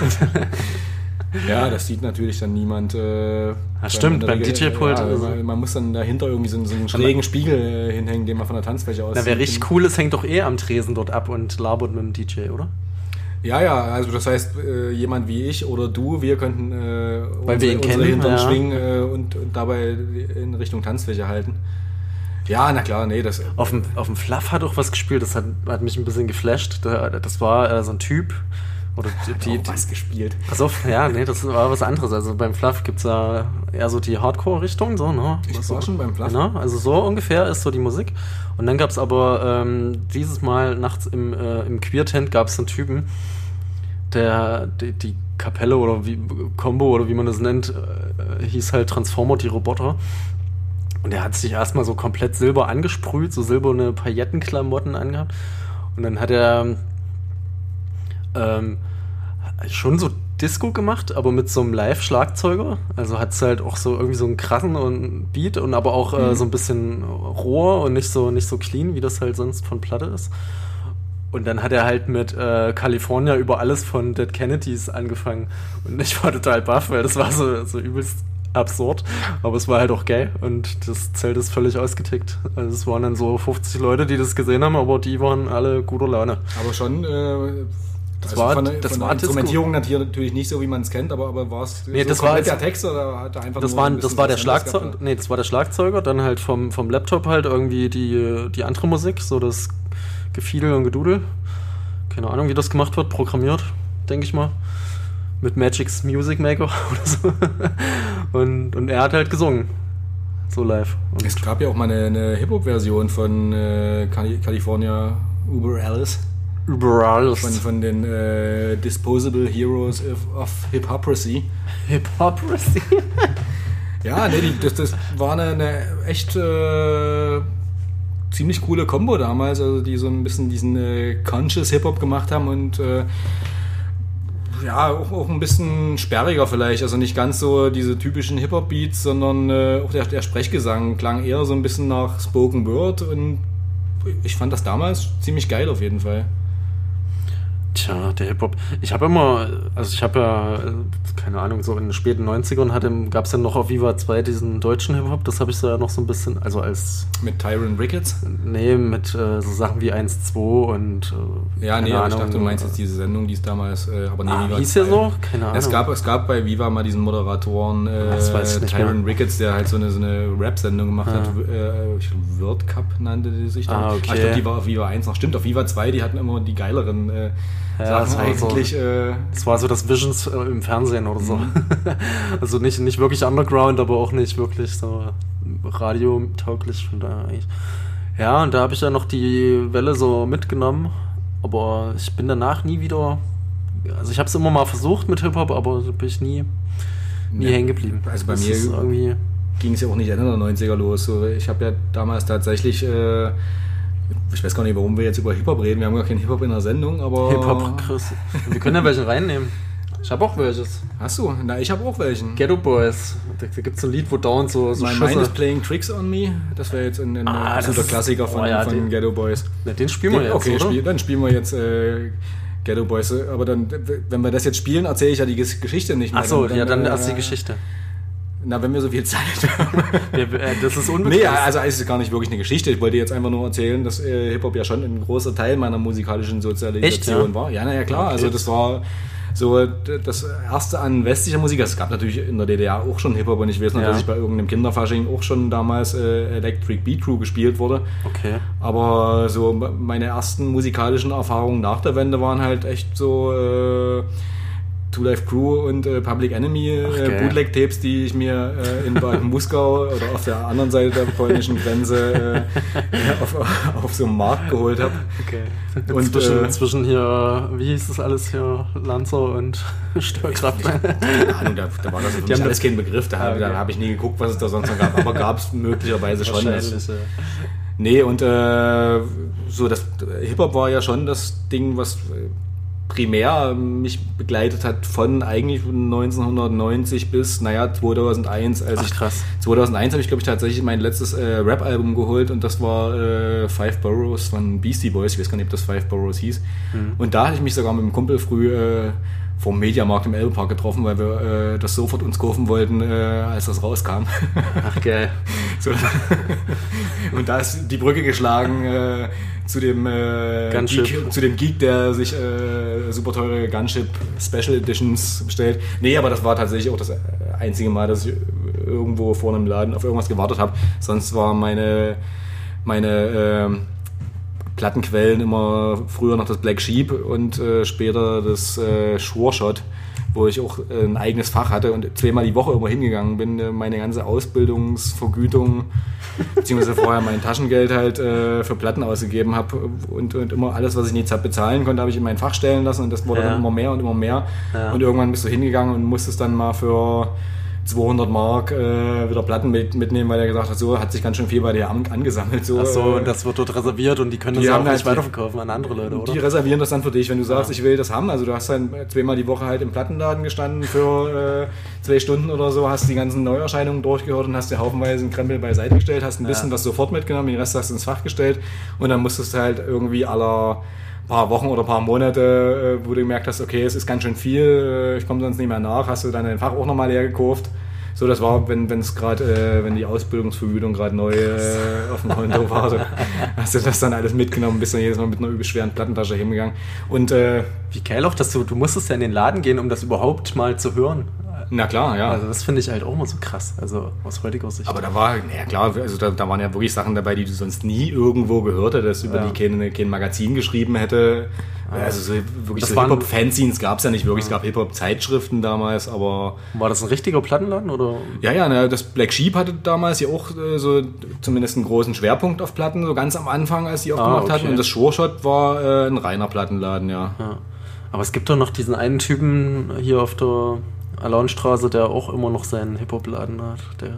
Ja, das sieht natürlich dann niemand. Stimmt, beim DJ-Pult. Ja, man muss dann dahinter irgendwie so einen schrägen Spiegel hinhängen, den man von der Tanzfläche aus. Na, wer richtig cool ist, hängt doch am Tresen dort ab und labert mit dem DJ, oder? Ja, also das heißt, jemand wie ich oder du, wir könnten unsere Hintern schwingen und dabei in Richtung Tanzfläche halten. Ja, na klar, nee, das... Auf dem Fluff hat auch was gespielt, das hat mich ein bisschen geflasht. Das war so ein Typ. Oder die was gespielt. Achso, ja, nee, das war was anderes. Also beim Fluff gibt es da eher so die Hardcore-Richtung, so, ne? Ich war schon beim Fluff. Genau, also so ungefähr ist so die Musik. Und dann gab es aber dieses Mal nachts im Queer-Tent gab es einen Typen, der die Kapelle oder Combo oder wie man das nennt, hieß halt Transformer, die Roboter. Und er hat sich erstmal so komplett silber angesprüht, so silberne Paillettenklamotten angehabt. Und dann hat er schon so Disco gemacht, aber mit so einem Live-Schlagzeuger. Also hat es halt auch so irgendwie so einen krassen Beat und aber auch so ein bisschen roher und nicht so clean, wie das halt sonst von Platte ist. Und dann hat er halt mit California über alles von Dead Kennedys angefangen. Und ich war total baff, weil das war so übelst absurd. Aber es war halt auch geil und das Zelt ist völlig ausgetickt. Also es waren dann so 50 Leute, die das gesehen haben, aber die waren alle guter Laune. Aber schon... Das also war der Instrumentierung natürlich nicht so, wie man es kennt, aber war es nee, so das war der Text oder hat er einfach das war der Schlagzeuger, das war der Schlagzeuger, dann halt vom Laptop halt irgendwie die andere Musik, so das Gefiedel und Gedudel. Keine Ahnung, wie das gemacht wird, programmiert, denke ich mal. Mit Magic's Music Maker oder so. Und er hat halt gesungen. So live. Und es gab ja auch mal eine Hip-Hop-Version von California Uber Alice. Überall. Von den Disposable Heroes of Hip-Hoprisy. Hip-Hoprisy? Ja, nee, das war eine echt ziemlich coole Kombo damals, also die so ein bisschen diesen Conscious Hip-Hop gemacht haben und ja, auch ein bisschen sperriger vielleicht, also nicht ganz so diese typischen Hip-Hop-Beats, sondern auch der Sprechgesang klang eher so ein bisschen nach Spoken Word und ich fand das damals ziemlich geil auf jeden Fall. Tja, der Hip-Hop. Ich habe ja, keine Ahnung, so in den späten 90ern gab es ja noch auf Viva 2 diesen deutschen Hip-Hop, das habe ich so ja noch so ein bisschen, also als... Mit Tyron Ricketts? Nee, mit so Sachen wie 1-2 und... ja, nee, aber ich dachte, du meinst jetzt diese Sendung, die es damals, aber nee, Viva hieß ja so? Keine Ahnung. Es gab bei Viva mal diesen Moderatoren, Tyron Ricketts, der halt so eine Rap-Sendung gemacht hat, World Cup nannte die sich dann. Okay. Ich glaube, die war auf Viva 1 noch. Stimmt, auf Viva 2, die hatten immer die geileren Sachen eigentlich. Das war so das Visions im Fernsehen oder so. Also nicht wirklich Underground, aber auch nicht wirklich so radiotauglich von daher eigentlich. Ja, und da habe ich ja noch die Welle so mitgenommen, aber ich bin danach nie wieder... Also ich habe es immer mal versucht mit Hip-Hop, aber da bin ich nie hängen geblieben. Also bei mir ging es ja auch nicht Ende der 90er los. So, ich habe ja damals tatsächlich... ich weiß gar nicht, warum wir jetzt über Hip-Hop reden. Wir haben gar keinen Hip-Hop in der Sendung, aber... Hip-Hop, Chris. Wir können ja welche reinnehmen. Ich habe auch welches. Hast du? Na, ich habe auch welchen. Ghetto Boys. Da gibt es ein Lied, wo dauernd so My Mind is Playing Tricks on Me. Das wäre jetzt ein absoluter Klassiker von Ghetto Boys. Na, den spielen wir jetzt, okay, oder? Dann spielen wir jetzt Ghetto Boys. Aber dann, wenn wir das jetzt spielen, erzähle ich ja die Geschichte nicht mehr. Achso, dann erst die Geschichte. Na, wenn wir so viel Zeit haben. Das ist unbekannt. Nee, also es ist gar nicht wirklich eine Geschichte. Ich wollte jetzt einfach nur erzählen, dass Hip-Hop ja schon ein großer Teil meiner musikalischen Sozialisation war. Ja, naja, klar. Okay. Also das war so das erste an westlicher Musik. Es gab natürlich in der DDR auch schon Hip-Hop und ich weiß noch, dass ich bei irgendeinem Kinderfasching auch schon damals Electric Beat Crew gespielt wurde. Okay. Aber so meine ersten musikalischen Erfahrungen nach der Wende waren halt echt so... Two Life Crew und Public Enemy Bootleg-Tapes, die ich mir in Bad Muskau oder auf der anderen Seite der polnischen Grenze auf so einem Markt geholt habe. Okay. Und zwischen hier, wie hieß das alles hier, Lanzer und Störkraft? Keine Ahnung, da war das für mich alles kein Begriff. Da habe ich nie geguckt, was es da sonst noch gab, aber gab es möglicherweise schon. Nee, und so das Hip-Hop war ja schon das Ding, was primär mich begleitet hat von eigentlich 1990 bis 2001. Krass. 2001 habe ich, glaube ich, tatsächlich mein letztes Rap-Album geholt und das war Five Boroughs von Beastie Boys. Ich weiß gar nicht, ob das Five Boroughs hieß. Und da hatte ich mich sogar mit einem Kumpel früh vom Mediamarkt im Elbenpark getroffen, weil wir das sofort uns kaufen wollten, als das rauskam. Ach, geil. So. Und da ist die Brücke geschlagen zu dem Geek, der sich super teure Gunship Special Editions bestellt. Nee, aber das war tatsächlich auch das einzige Mal, dass ich irgendwo vor einem Laden auf irgendwas gewartet habe. Sonst war meine meine Plattenquellen immer früher noch das Black Sheep und später das Sure Shot, wo ich auch ein eigenes Fach hatte und 2-mal die Woche immer hingegangen bin, meine ganze Ausbildungsvergütung beziehungsweise vorher mein Taschengeld halt für Platten ausgegeben habe und immer alles, was ich nicht bezahlen konnte, habe ich in mein Fach stellen lassen und das wurde dann immer mehr und immer mehr und irgendwann bist du hingegangen und musstest dann mal für 200 Mark wieder Platten mitnehmen, weil er gesagt hat, so hat sich ganz schön viel bei dir angesammelt. So, Achso, und das wird dort reserviert und die können das auch nicht weiterverkaufen an andere Leute, oder? Die reservieren das dann für dich, wenn du sagst, ich will das haben. Also du hast dann 2-mal die Woche halt im Plattenladen gestanden für 2 Stunden oder so, hast die ganzen Neuerscheinungen durchgehört und hast dir haufenweise einen Krempel beiseite gestellt, hast ein bisschen was sofort mitgenommen, den Rest hast du ins Fach gestellt und dann musstest du halt irgendwie aller paar Wochen oder paar Monate, wo du gemerkt hast, okay, es ist ganz schön viel, ich komme sonst nicht mehr nach, hast du dann dein Fach auch nochmal leer gekauft. So, das war, wenn die Ausbildungsvergütung gerade neu auf dem Konto war, so, hast du das dann alles mitgenommen, bist dann jedes Mal mit einer übel schweren Plattentasche hingegangen. Und wie geil auch, dass du musstest ja in den Laden gehen, um das überhaupt mal zu hören. Na klar, ja. Also das finde ich halt auch immer so krass, also aus heutiger Sicht. Aber da war, ja klar, also da waren ja wirklich Sachen dabei, die du sonst nie irgendwo gehört hättest, über die kein Magazin geschrieben hätte. Also so, wirklich so Hip-Hop-Fanzines gab es ja nicht wirklich, es gab Hip-Hop-Zeitschriften damals, aber... War das ein richtiger Plattenladen, oder? Ja, das Black Sheep hatte damals ja auch so zumindest einen großen Schwerpunkt auf Platten, so ganz am Anfang, als die aufgemacht hatten. Und das Sure Shot war ein reiner Plattenladen, ja. Aber es gibt doch noch diesen einen Typen hier auf der Alaunstraße, der auch immer noch seinen Hip-Hop-Laden hat. Der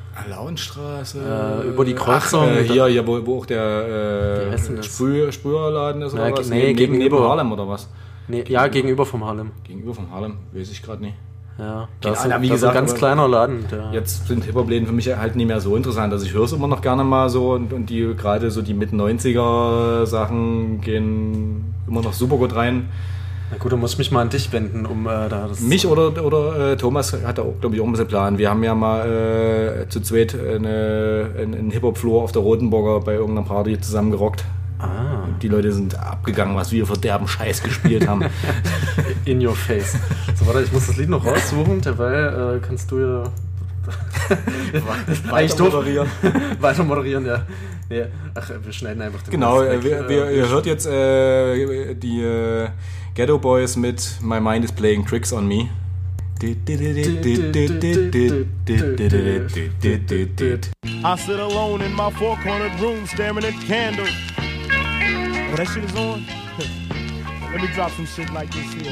Alaunstraße? Über die Kreuzung. Hier, wo auch der Sprüherladen ist oder was? Nee, gegenüber Harlem oder was? Nee, ja, gegenüber vom Harlem. Gegenüber vom Harlem, weiß ich gerade nicht. Ja, das ist wie gesagt, ein ganz kleiner Laden. Jetzt sind Hip-Hop-Läden für mich halt nicht mehr so interessant. Also ich höre es immer noch gerne mal so und die gerade so die Mit-90er Sachen gehen immer noch super gut rein. Na gut, dann muss ich mich mal an dich wenden, um da das... Mich oder Thomas hat da auch, glaube ich, auch ein bisschen Plan. Wir haben ja mal zu zweit einen Hip-Hop-Floor auf der Rotenburger bei irgendeiner Party zusammen gerockt. Die Leute sind abgegangen, was wir für derben Scheiß gespielt haben. In your face. So, warte, ich muss das Lied noch raussuchen, derweil kannst du ja... Weiter moderieren, ja. Nee, ach, wir schneiden einfach den Genau, ihr hört jetzt die Ghetto Boys mit My Mind is Playing Tricks on Me. I sit alone in my four-cornered room staring at candles. Oh, that shit is on? Let me drop some shit like this here.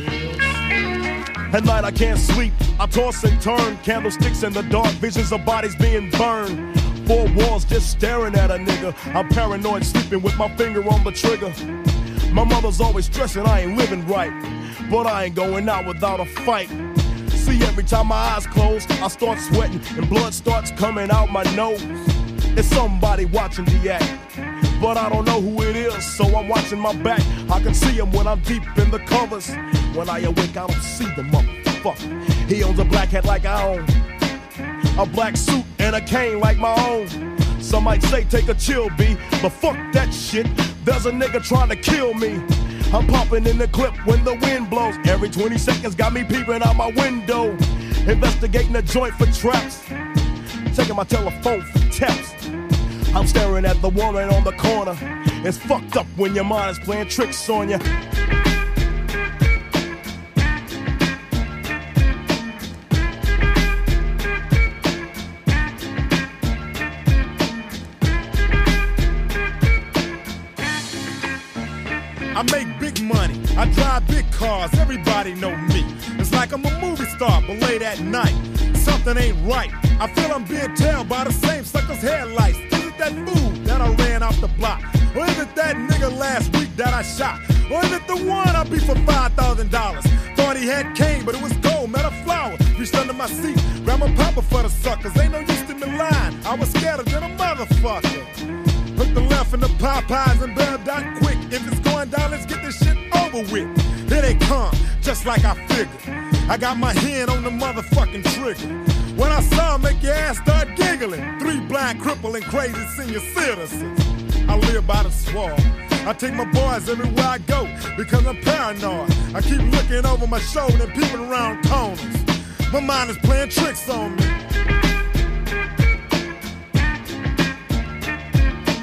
At night I can't sleep, I toss and turn. Candlesticks in the dark, visions of bodies being burned. 4 walls just staring at a nigga. I'm paranoid, sleeping with my finger on the trigger. My mother's always stressing I ain't living right, but I ain't going out without a fight. See, every time my eyes close, I start sweating and blood starts coming out my nose. It's somebody watching the act, but I don't know who it is, so I'm watching my back. I can see him when I'm deep in the covers. When I awake, I don't see the motherfucker. He owns a black hat like I own, a black suit and a cane like my own. Some might say take a chill, B, but fuck that shit. There's a nigga trying to kill me. I'm popping in the clip when the wind blows. Every 20 seconds got me peeping out my window. Investigating the joint for traps. Checking my telephone for taps. I'm staring at the woman on the corner. It's fucked up when your mind is playing tricks on you. I make big money, I drive big cars, everybody know me. It's like I'm a movie star, but late at night, something ain't right. I feel I'm being tailed by the same sucker's headlights. Is it that fool that I ran off the block? Or is it that nigga last week that I shot? Or is it the one I beat for $5,000? Thought he had cane, but it was gold, met a flower. Reached under my seat, grabbed my papa for the suckers. Ain't no use to me lying, I was scared than a motherfucker. Hook the left in the Popeyes and bail down quick. If it's going down, let's get this shit over with. Here they come, just like I figured. I got my hand on the motherfucking trigger. When I saw him, make your ass start giggling. 3 blind, crippling, crazy senior citizens. I live by the swamp. I take my boys everywhere I go because I'm paranoid. I keep looking over my shoulder and peeping around corners. My mind is playing tricks on me.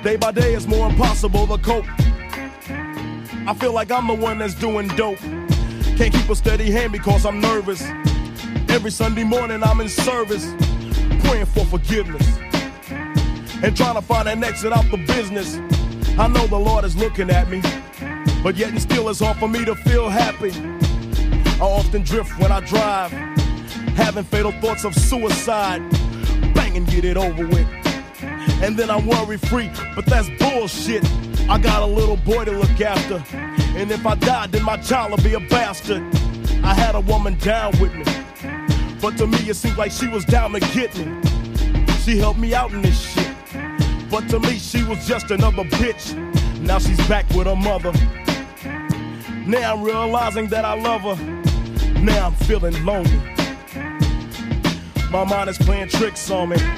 Day by day it's more impossible to cope. I feel like I'm the one that's doing dope. Can't keep a steady hand because I'm nervous. Every Sunday morning I'm in service, praying for forgiveness and trying to find an exit out the business. I know the Lord is looking at me, but yet and still it's hard for me to feel happy. I often drift when I drive, having fatal thoughts of suicide. Bang and get it over with, and then I'm worry free, but that's bullshit. I got a little boy to look after, and if I die then my child will be a bastard. I had a woman down with me, but to me it seemed like she was down to get me. She helped me out in this shit, but to me she was just another bitch. Now she's back with her mother. Now I'm realizing that I love her. Now I'm feeling lonely. My mind is playing tricks on me.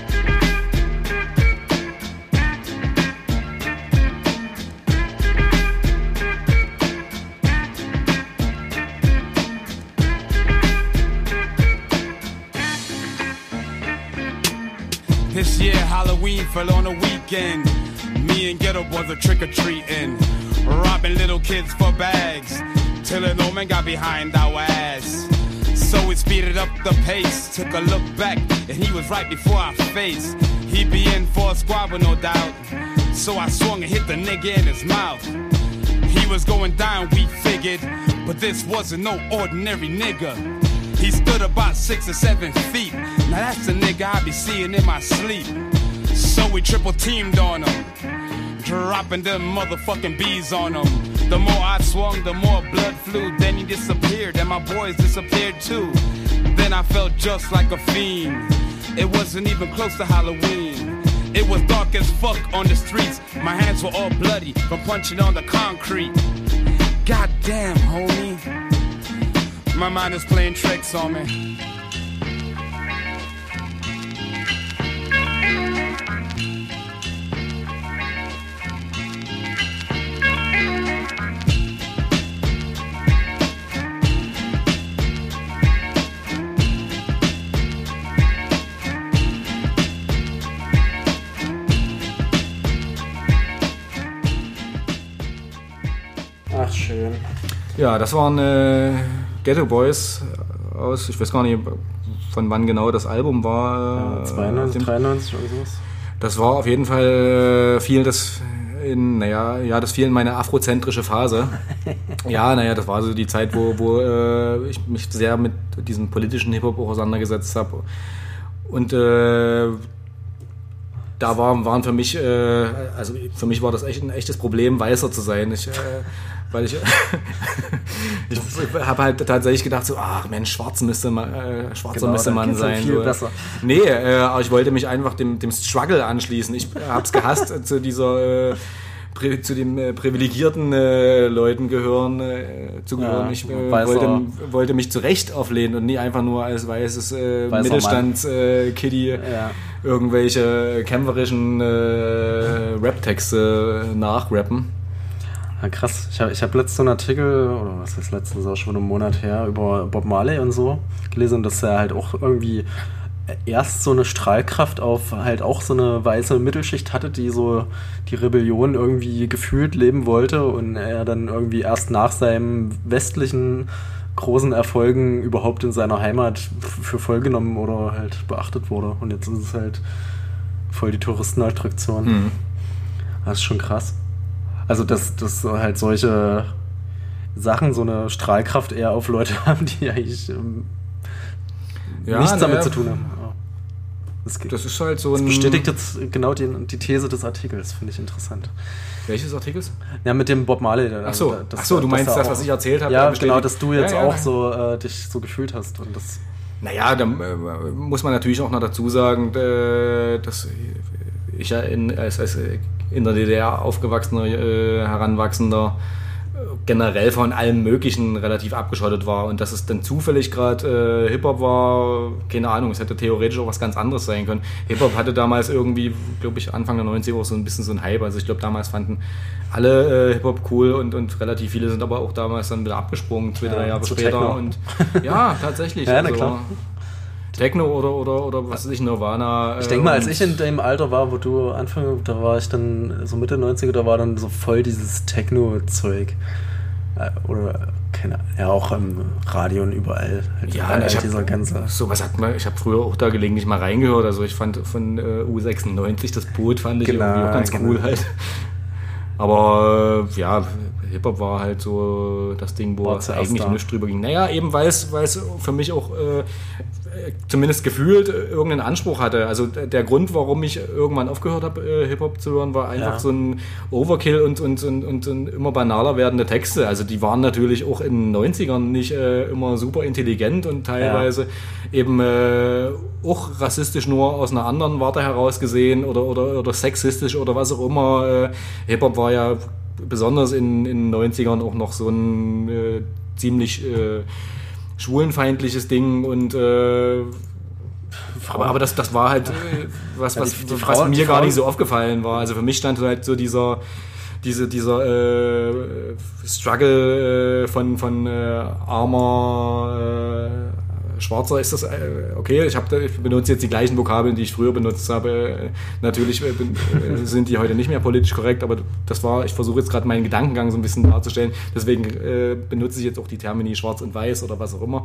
This year Halloween fell on a weekend. Me and Ghetto Boys are trick-or-treating, robbing little kids for bags, till an old man got behind our ass. So we speeded up the pace, took a look back, and he was right before our face. He'd be in for a squabble, no doubt, so I swung and hit the nigga in his mouth. He was going down, we figured, but this wasn't no ordinary nigga. He stood about 6 or 7 feet. Now that's the nigga I be seeing in my sleep. So we triple teamed on him, dropping them motherfucking bees on him. The more I swung, the more blood flew. Then he disappeared, and my boys disappeared too. Then I felt just like a fiend. It wasn't even close to Halloween. It was dark as fuck on the streets. My hands were all bloody from punching on the concrete. Goddamn, homie, my mind is playing tricks on me. Ach, schön. Ja, das waren Ghetto Boys aus, ich weiß gar nicht, von wann genau das Album war. 92, 93 oder sowas. Das war auf jeden Fall fiel das in meine afrozentrische Phase. Ja, das war so die Zeit, wo ich mich sehr mit diesem politischen Hip-Hop auch auseinandergesetzt habe. Und da waren für mich, für mich war das echt ein echtes Problem, weißer zu sein. Weil ich habe halt tatsächlich gedacht, so, ach Mensch, Schwarzer müsste man sein. Viel so. besser. Nee, aber ich wollte mich einfach dem Struggle anschließen. Ich hab's gehasst, zu den privilegierten Leuten zu gehören. Ja, ich wollte mich zu Recht auflehnen und nie einfach nur als weißes Mittelstands-Kiddie irgendwelche kämpferischen Rap-Texte nachrappen. Ja, krass. Ich hab letztens einen Artikel, oder was heißt letztens, auch schon einen Monat her, über Bob Marley und so gelesen, dass er halt auch irgendwie erst so eine Strahlkraft auf halt auch so eine weiße Mittelschicht hatte, die so die Rebellion irgendwie gefühlt leben wollte, und er dann irgendwie erst nach seinen westlichen großen Erfolgen überhaupt in seiner Heimat für voll genommen oder halt beachtet wurde. Und jetzt ist es halt voll die Touristenattraktion. Mhm. Das ist schon krass. Also, dass halt solche Sachen so eine Strahlkraft eher auf Leute haben, die eigentlich nichts damit zu tun haben. Das ist halt so das bestätigt jetzt genau die These des Artikels, finde ich interessant. Welches Artikels? Ja, mit dem Bob Marley. Ach so, du meinst das, was ich erzählt habe? Ja, genau, dass du jetzt auch so dich so gefühlt hast. Und das naja, da muss man natürlich auch noch dazu sagen, dass ich ja als in der DDR aufgewachsener, Heranwachsender generell von allem Möglichen relativ abgeschottet war, und dass es dann zufällig gerade Hip-Hop war, keine Ahnung, es hätte theoretisch auch was ganz anderes sein können. Hip-Hop hatte damals irgendwie, glaube ich, Anfang der 90er auch so ein bisschen so ein Hype, also ich glaube, damals fanden alle Hip-Hop cool und relativ viele sind aber auch damals dann wieder abgesprungen, 2-3 Jahre später. Techno. Und ja, tatsächlich. Ja, also, klar. Techno oder was weiß ich, Nirvana. Ich denke mal, als ich in dem Alter war, wo du Anfang, da war ich dann so Mitte 90er, da war dann so voll dieses Techno-Zeug. Oder auch im Radio und überall. Halt ja, dieser ganze. Sowas hat man, ich habe früher auch da gelegentlich mal reingehört. Also ich fand von U96 das Boot fand ich irgendwie auch ganz cool halt. Aber ja, Hip-Hop war halt so das Ding, wo eigentlich nichts drüber ging. Naja, eben weil es für mich auch zumindest gefühlt irgendeinen Anspruch hatte. Also der Grund, warum ich irgendwann aufgehört habe, Hip-Hop zu hören, war einfach so ein Overkill und immer banaler werdende Texte. Also die waren natürlich auch in den 90ern nicht immer super intelligent und teilweise eben auch rassistisch nur aus einer anderen Warte heraus gesehen oder sexistisch oder was auch immer. Hip-Hop war ja besonders in den 90ern auch noch so ein ziemlich schwulenfeindliches Ding und aber das war halt was mir gar nicht so aufgefallen war. Also für mich stand halt so dieser Struggle von armer Schwarzer ist das, okay, ich benutze jetzt die gleichen Vokabeln, die ich früher benutzt habe. Natürlich sind die heute nicht mehr politisch korrekt, aber ich versuche jetzt gerade meinen Gedankengang so ein bisschen darzustellen. Deswegen benutze ich jetzt auch die Termini schwarz und weiß oder was auch immer.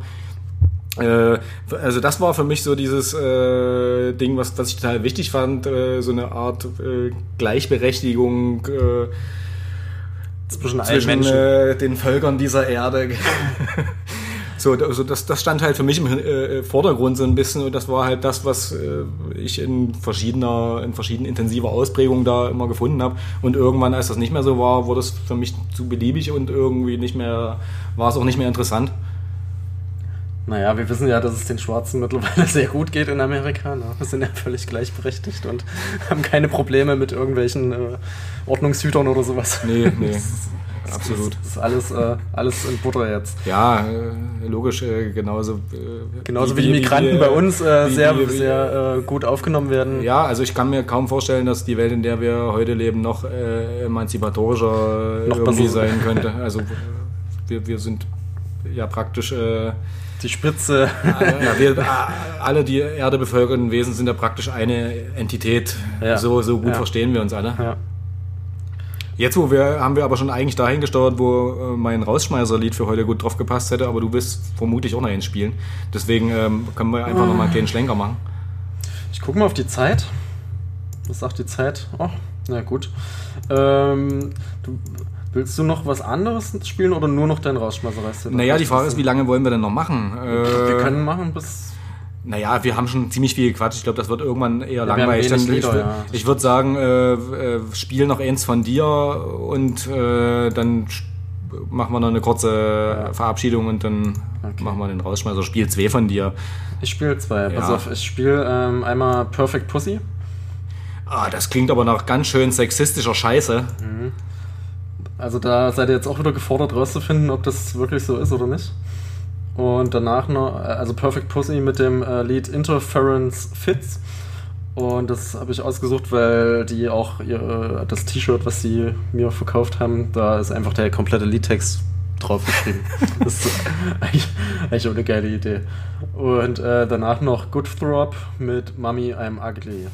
Also das war für mich so dieses Ding, was ich total wichtig fand, so eine Art Gleichberechtigung zwischen den Völkern dieser Erde. So, das stand halt für mich im Vordergrund so ein bisschen und das war halt das, was ich in verschiedenen intensiver Ausprägungen da immer gefunden habe. Und irgendwann, als das nicht mehr so war, wurde es für mich zu beliebig und irgendwie war es auch nicht mehr interessant. Naja, wir wissen ja, dass es den Schwarzen mittlerweile sehr gut geht in Amerika. Ne? Wir sind ja völlig gleichberechtigt und haben keine Probleme mit irgendwelchen Ordnungshütern oder sowas. Nee. Absolut. Das ist alles in Butter jetzt. Ja, logisch, genauso wie die Migranten bei uns sehr gut aufgenommen werden. Ja, also ich kann mir kaum vorstellen, dass die Welt, in der wir heute leben, noch emanzipatorischer noch irgendwie sein könnte. Also wir sind ja praktisch die Spitze. Alle die Erde bevölkernden Wesen sind ja praktisch eine Entität. Ja. So gut verstehen wir uns alle. Ja. Jetzt haben wir aber schon eigentlich dahin gesteuert, wo mein Rausschmeißer-Lied für heute gut drauf gepasst hätte, aber du wirst vermutlich auch noch eins spielen. Deswegen können wir einfach nochmal einen kleinen Schlenker machen. Ich gucke mal auf die Zeit. Was sagt die Zeit? Oh, na gut. Willst du noch was anderes spielen oder nur noch deinen Rausschmeißer? Naja, die Frage ist, wie lange wollen wir denn noch machen? Wir können machen bis... Naja, wir haben schon ziemlich viel gequatscht. Ich glaube, das wird irgendwann eher langweilig. Ich würde sagen, spiel noch eins von dir und dann machen wir noch eine kurze Verabschiedung und dann machen wir den Rausschmeißer. Spiel 2 von dir. Ich spiele 2. Pass auf, ich spiele einmal Perfect Pussy. Das klingt aber nach ganz schön sexistischer Scheiße. Mhm. Also da seid ihr jetzt auch wieder gefordert rauszufinden, ob das wirklich so ist oder nicht. Und danach noch, also Perfect Pussy mit dem Lied Interference Fits. Und das habe ich ausgesucht, weil die auch das T-Shirt, was sie mir verkauft haben, da ist einfach der komplette Liedtext draufgeschrieben. Das ist eigentlich auch eine geile Idee. Und danach noch Good Throb mit Mommy I'm Ugly.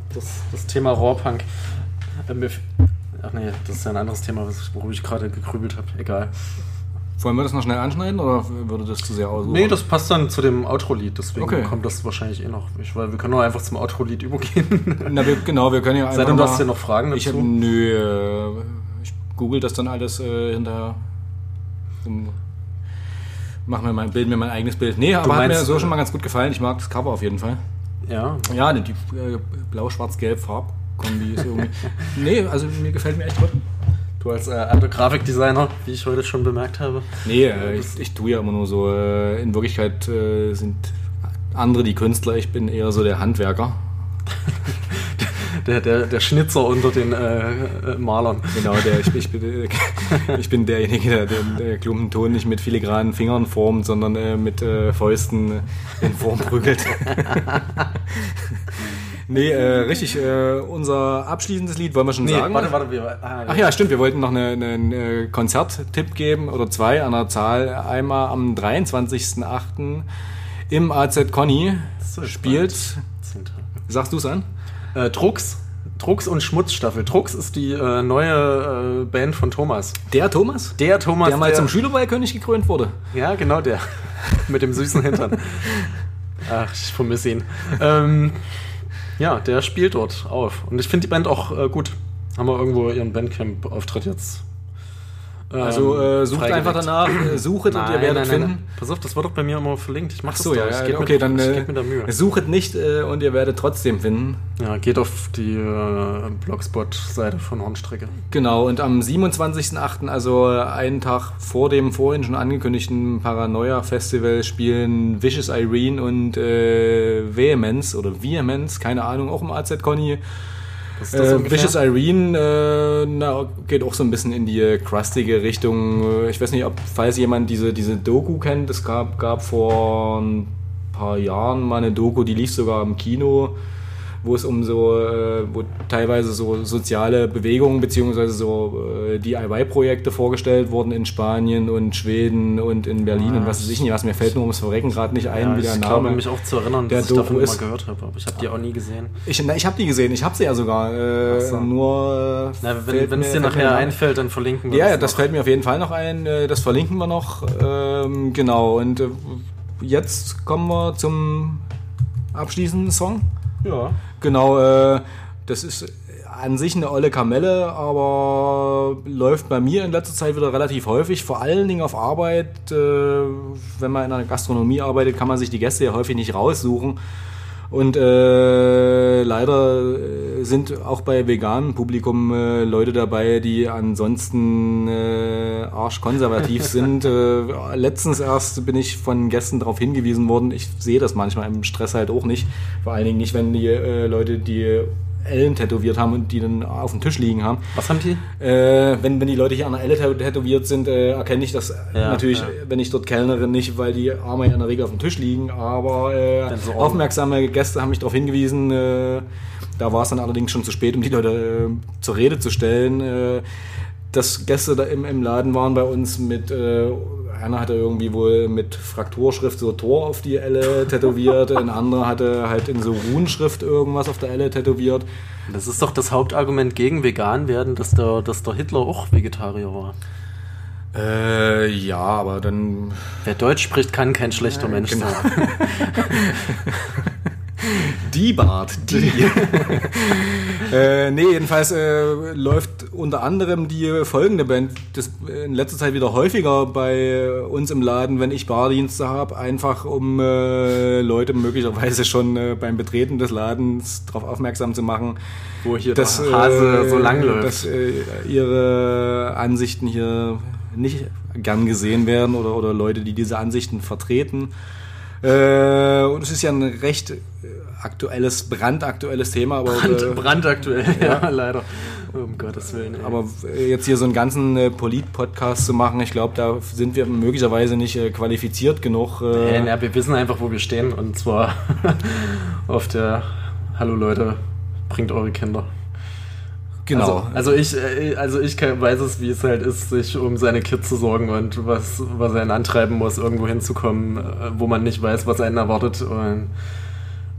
das Thema Rohrpunk. Ach nee, das ist ja ein anderes Thema, worüber ich gerade gegrübelt habe. Egal. Wollen wir das noch schnell anschneiden oder würde das zu sehr aussuchen? Nee, das passt dann zu dem Outro-Lied, deswegen Okay. kommt das wahrscheinlich noch. Weil wir können doch einfach zum Outro-Lied übergehen. Na, wir können ja einfach Seitdem du hast ja noch Fragen dazu. Ich google das dann alles hinterher. Bilden mir mein eigenes Bild. Nee, aber hat mir so schon mal ganz gut gefallen. Ich mag das Cover auf jeden Fall. Ja. Ja, die blau-schwarz-gelb Farbkombi ist irgendwie... Nee, also mir gefällt mir echt gut. Du als alter Grafikdesigner, wie ich heute schon bemerkt habe. Nee, ich tue ja immer nur so. In Wirklichkeit sind andere die Künstler, ich bin eher so der Handwerker. Der Schnitzer unter den Malern. Genau, ich bin derjenige, der Klumpenton nicht mit filigranen Fingern formt, sondern mit Fäusten in Form prügelt. Nee, richtig, unser abschließendes Lied wollen wir schon sagen. Warte. Ach ja, stimmt, wir wollten noch einen Konzerttipp geben, oder zwei an der Zahl. Einmal am 23.08. im AZ Conny spielt, sagst du es an? Drucks und Schmutzstaffel. Drucks ist die neue Band von Thomas. Der Thomas? Der Thomas, der mal zum Schülerballkönig gekrönt wurde. Ja, genau der. Mit dem süßen Hintern. Ach, ich vermisse ihn. Ja, der spielt dort auf. Und ich finde die Band auch gut. Haben wir irgendwo ihren Bandcamp-Auftritt jetzt. Also sucht einfach danach, suchet und ihr werdet finden. Pass auf, das wird doch bei mir immer verlinkt. Ich mach das so, ja, Ich geb okay, dann mit der Mühe. Suchet nicht und ihr werdet trotzdem finden. Ja, geht auf die Blogspot-Seite von Hornstrecke. Genau, und am 27.08., also einen Tag vor dem vorhin schon angekündigten Paranoia-Festival, spielen Vicious Irene und Vehemence, keine Ahnung, auch im AZ Conny. Vicious Irene geht auch so ein bisschen in die crustige Richtung. Ich weiß nicht, falls jemand diese Doku kennt, es gab vor ein paar Jahren mal eine Doku, die lief sogar im Kino, wo es wo teilweise so soziale Bewegungen beziehungsweise so DIY-Projekte vorgestellt wurden in Spanien und Schweden und in Berlin und was weiß ich nicht was. Mir fällt nur ums Verrecken gerade nicht ein, wie der Name. Ich glaube mich auch zu erinnern, dass ich davon mal gehört habe, aber ich habe die auch nie gesehen. Ich habe die gesehen, ich habe sie ja sogar. Nur wenn es dir nachher einfällt, dann verlinken wir das. Ja, das fällt mir auf jeden Fall noch ein. Das verlinken wir noch. Genau, und jetzt kommen wir zum abschließenden Song. Ja. Genau, das ist an sich eine olle Kamelle, aber läuft bei mir in letzter Zeit wieder relativ häufig, vor allen Dingen auf Arbeit. Wenn man in einer Gastronomie arbeitet, kann man sich die Gäste ja häufig nicht raussuchen. Und leider sind auch bei veganem Publikum Leute dabei, die ansonsten arschkonservativ sind. Letztens erst bin ich von Gästen darauf hingewiesen worden, ich sehe das manchmal im Stress halt auch nicht. Vor allen Dingen nicht, wenn die Leute, die Ellen tätowiert haben und die dann auf dem Tisch liegen haben. Was haben die? Wenn die Leute hier an der Elle tätowiert sind, erkenne ich das natürlich, wenn ich dort kellnere, nicht, weil die Arme in der Regel auf dem Tisch liegen, aber so aufmerksame Gäste haben mich darauf hingewiesen, da war es dann allerdings schon zu spät, um die Leute zur Rede zu stellen. Dass Gäste da im Laden waren bei uns mit, einer hatte irgendwie wohl mit Frakturschrift so Tor auf die Elle tätowiert, ein anderer hatte halt in so Runenschrift irgendwas auf der Elle tätowiert. Das ist doch das Hauptargument gegen vegan werden, dass der Hitler auch Vegetarier war. Ja, aber dann... Wer Deutsch spricht, kann kein schlechter Mensch sein. Die Bart, die. Nee, jedenfalls läuft unter anderem die folgende Band das in letzter Zeit wieder häufiger bei uns im Laden, wenn ich Bardienste habe, einfach um Leute möglicherweise schon beim Betreten des Ladens darauf aufmerksam zu machen, wo hier der Hase so lang läuft. Dass ihre Ansichten hier nicht gern gesehen werden oder Leute, die diese Ansichten vertreten. Und es ist ja ein recht brandaktuelles Thema. Aber brandaktuell, ja, leider. Um Gottes Willen. Ey. Aber jetzt hier so einen ganzen Polit-Podcast zu machen, ich glaube, da sind wir möglicherweise nicht qualifiziert genug. Wir wissen einfach, wo wir stehen. Und zwar auf der Hallo Leute, bringt eure Kinder. Genau. Also ich weiß es, wie es halt ist, sich um seine Kids zu sorgen und was einen antreiben muss, irgendwo hinzukommen, wo man nicht weiß, was einen erwartet. Und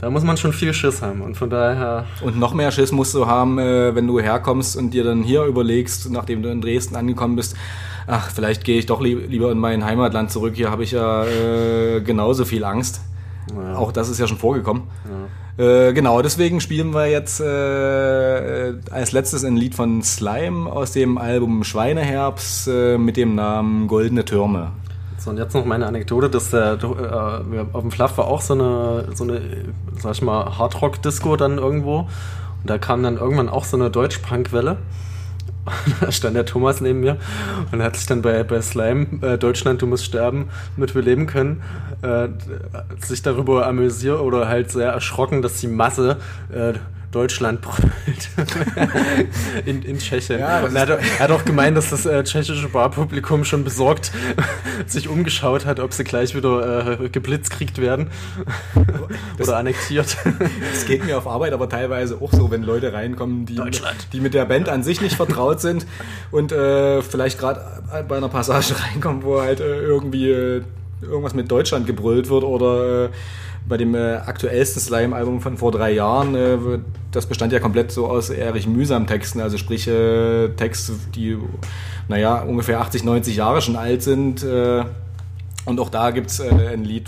Da muss man schon viel Schiss haben und von daher... Und noch mehr Schiss musst du haben, wenn du herkommst und dir dann hier überlegst, nachdem du in Dresden angekommen bist, ach, vielleicht gehe ich doch lieber in mein Heimatland zurück, hier habe ich ja genauso viel Angst. Ja. Auch das ist ja schon vorgekommen. Ja. Genau, deswegen spielen wir jetzt als letztes ein Lied von Slime aus dem Album Schweineherbst mit dem Namen Goldene Türme. So, und jetzt noch meine Anekdote, dass auf dem Fluff war auch so eine, sag ich mal, Hardrock-Disco dann irgendwo. Und da kam dann irgendwann auch so eine Deutsch-Punk-Welle. Da stand der Thomas neben mir und hat sich dann bei Slime, Deutschland, du musst sterben, mit wir leben können, sich darüber amüsiert oder halt sehr erschrocken, dass die Masse Deutschland brüllt in Tschechien. Ja, und er hat auch gemeint, dass das tschechische Barpublikum schon besorgt sich umgeschaut hat, ob sie gleich wieder geblitzkriegt werden oder annektiert. Das geht mir auf Arbeit aber teilweise auch so, wenn Leute reinkommen, die mit der Band an sich nicht vertraut sind und vielleicht gerade bei einer Passage reinkommen, wo halt irgendwie irgendwas mit Deutschland gebrüllt wird oder bei dem aktuellsten Slime-Album von vor 3 Jahren, das bestand ja komplett so aus Erich Mühsam-Texten, also sprich Texte, die ungefähr 80, 90 Jahre schon alt sind. Und auch da gibt es ein Lied,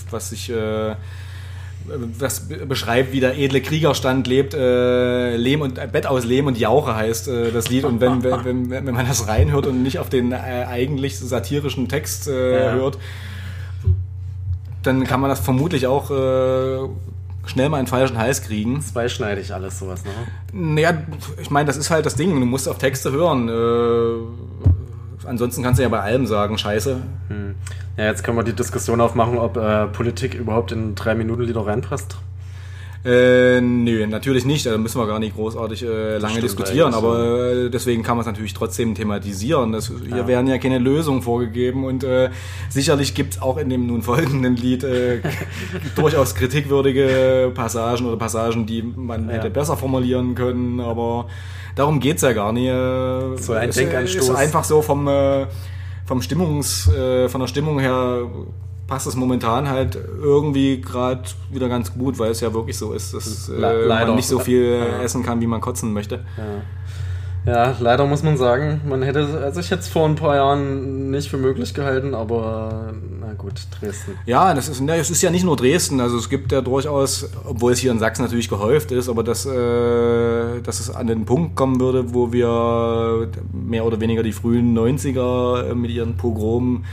das beschreibt, wie der edle Kriegerstand lebt. Bett aus Lehm und Jauche heißt das Lied. Und wenn man das reinhört und nicht auf den eigentlich satirischen Text hört, dann kann man das vermutlich auch schnell mal in den falschen Hals kriegen. Zweischneidig alles sowas, ne? Naja, ich meine, das ist halt das Ding. Du musst auf Texte hören. Ansonsten kannst du ja bei allem sagen, scheiße. Ja, jetzt können wir die Diskussion aufmachen, ob Politik überhaupt in 3-Minuten-Lieder reinpasst. Nö, natürlich nicht. Da müssen wir gar nicht großartig lange diskutieren. Aber deswegen kann man es natürlich trotzdem thematisieren. Hier werden ja keine Lösungen vorgegeben. Und sicherlich gibt es auch in dem nun folgenden Lied durchaus kritikwürdige Passagen oder Passagen, die man hätte besser formulieren können. Aber darum geht's ja gar nicht. So ein Denkanstoß. Ist einfach so von der Stimmung her passt es momentan halt irgendwie gerade wieder ganz gut, weil es ja wirklich so ist, dass man nicht so viel essen kann, wie man kotzen möchte. Ja, leider muss man sagen, ich hätte es vor ein paar Jahren nicht für möglich gehalten, aber na gut, Dresden. Ja, es ist ja nicht nur Dresden, also es gibt ja durchaus, obwohl es hier in Sachsen natürlich gehäuft ist, aber dass es an den Punkt kommen würde, wo wir mehr oder weniger die frühen 90er mit ihren Pogromen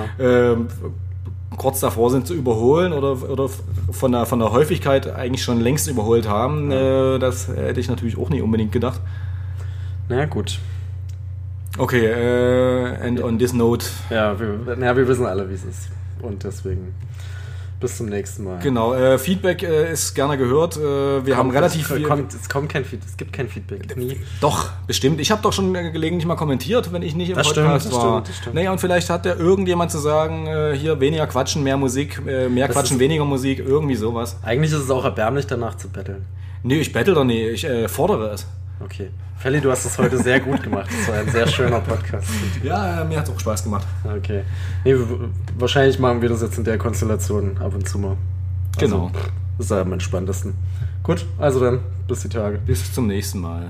kurz davor sind zu überholen oder von der Häufigkeit eigentlich schon längst überholt haben, das hätte ich natürlich auch nicht unbedingt gedacht. Na gut. Okay, and on this note. Ja, wir wissen alle, wie es ist. Und deswegen bis zum nächsten Mal. Genau, Feedback ist gerne gehört. Wir haben relativ viel... Es gibt kein Feedback. Nie. Doch, bestimmt. Ich habe doch schon gelegentlich mal kommentiert, wenn ich nicht im Podcast war. Das stimmt. Naja, und vielleicht hat ja irgendjemand zu sagen, hier weniger quatschen, mehr Musik, mehr quatschen, weniger Musik, irgendwie sowas. Eigentlich ist es auch erbärmlich, danach zu betteln. Nee, ich bettel doch nicht, ich fordere es. Okay. Felly, du hast das heute sehr gut gemacht. Das war ein sehr schöner Podcast. Ja, mir hat es auch Spaß gemacht. Okay. Nee, wahrscheinlich machen wir das jetzt in der Konstellation ab und zu mal. Genau. Das ist am entspanntesten. Gut, also dann, bis die Tage. Bis zum nächsten Mal.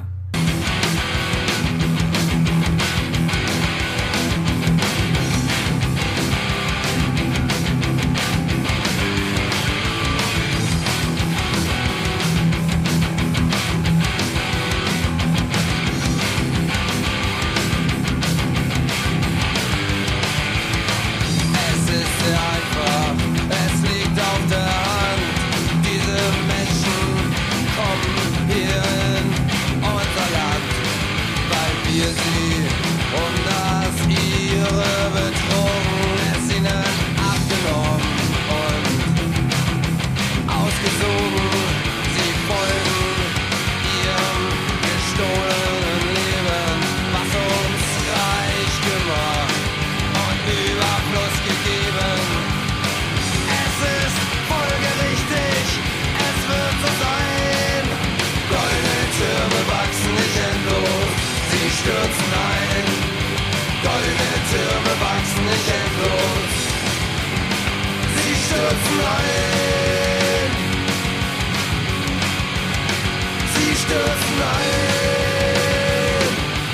stürzen ein.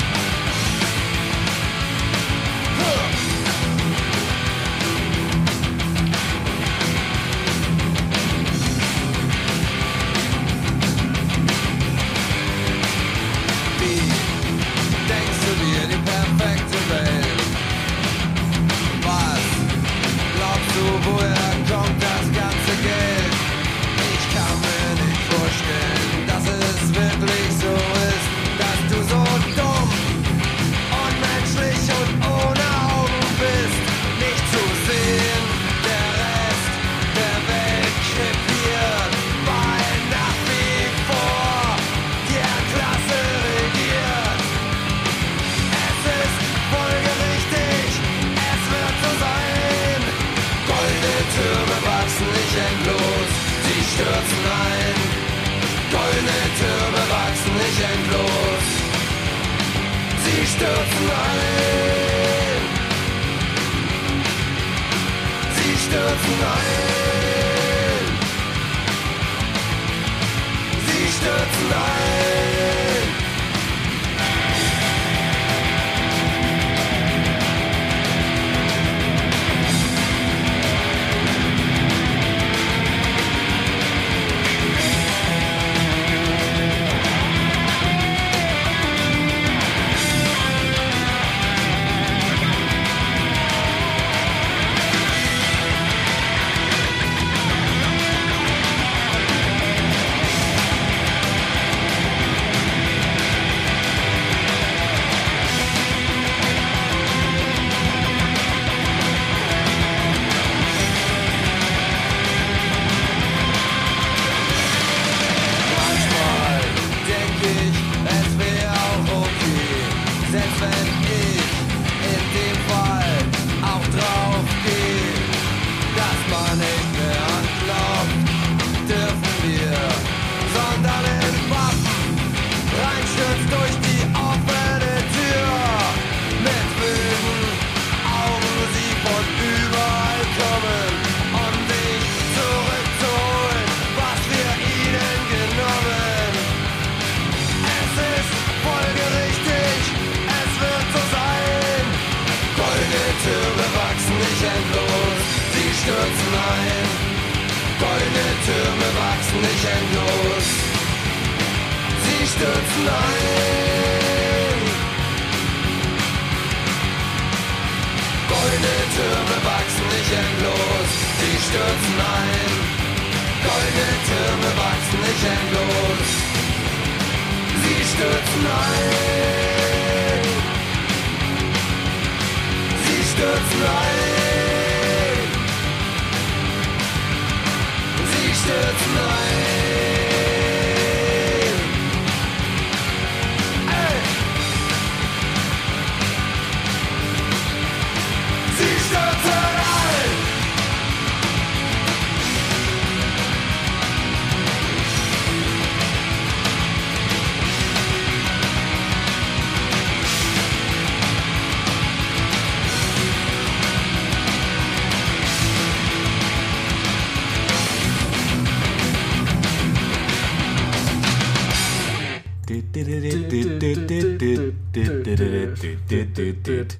Wie denkst du dir die perfekte Welt? Was glaubst du, woher kommt das ganze Geld? Ich kann mir nicht vorstellen, dass es wirklich so ist, dass du so dumm, unmenschlich und ohne Augen bist. Nicht zu sehen, der Rest der Welt krepiert, weil nach wie vor die Klasse regiert. Es ist folgerichtig, es wird so sein. Goldene Türme wachsen nicht endlos, sie stürzen ein. Goldene Türme wachsen nicht endlos, sie stürzen ein. Sie stürzen ein. Sie stürzen ein. Manchmal denk ich, es wäre auch okay, selbst wenn ich in dem Fall auch drauf gehe, dass man nicht mehr anklopft, dürfen wir, sondern in Waffen reinstürzt durch die offene Tür. Mit bösen Augen sie von überall kommen, um dich zurückzuholen, was wir ihnen genommen. Es ist folgerichtig, es wird so sein. Goldene Türme wachsen nicht endlos, sie stürzen ein. Goldene Türme wachsen nicht endlos, sie stürzen ein. Goldene Türme wachsen nicht endlos, sie stürzen ein. Goldene Türme wachsen nicht endlos, sie stürzen ein. Sie stürzen ein. Sie stürzen ein. Ey! Sie stürzen ein. Dit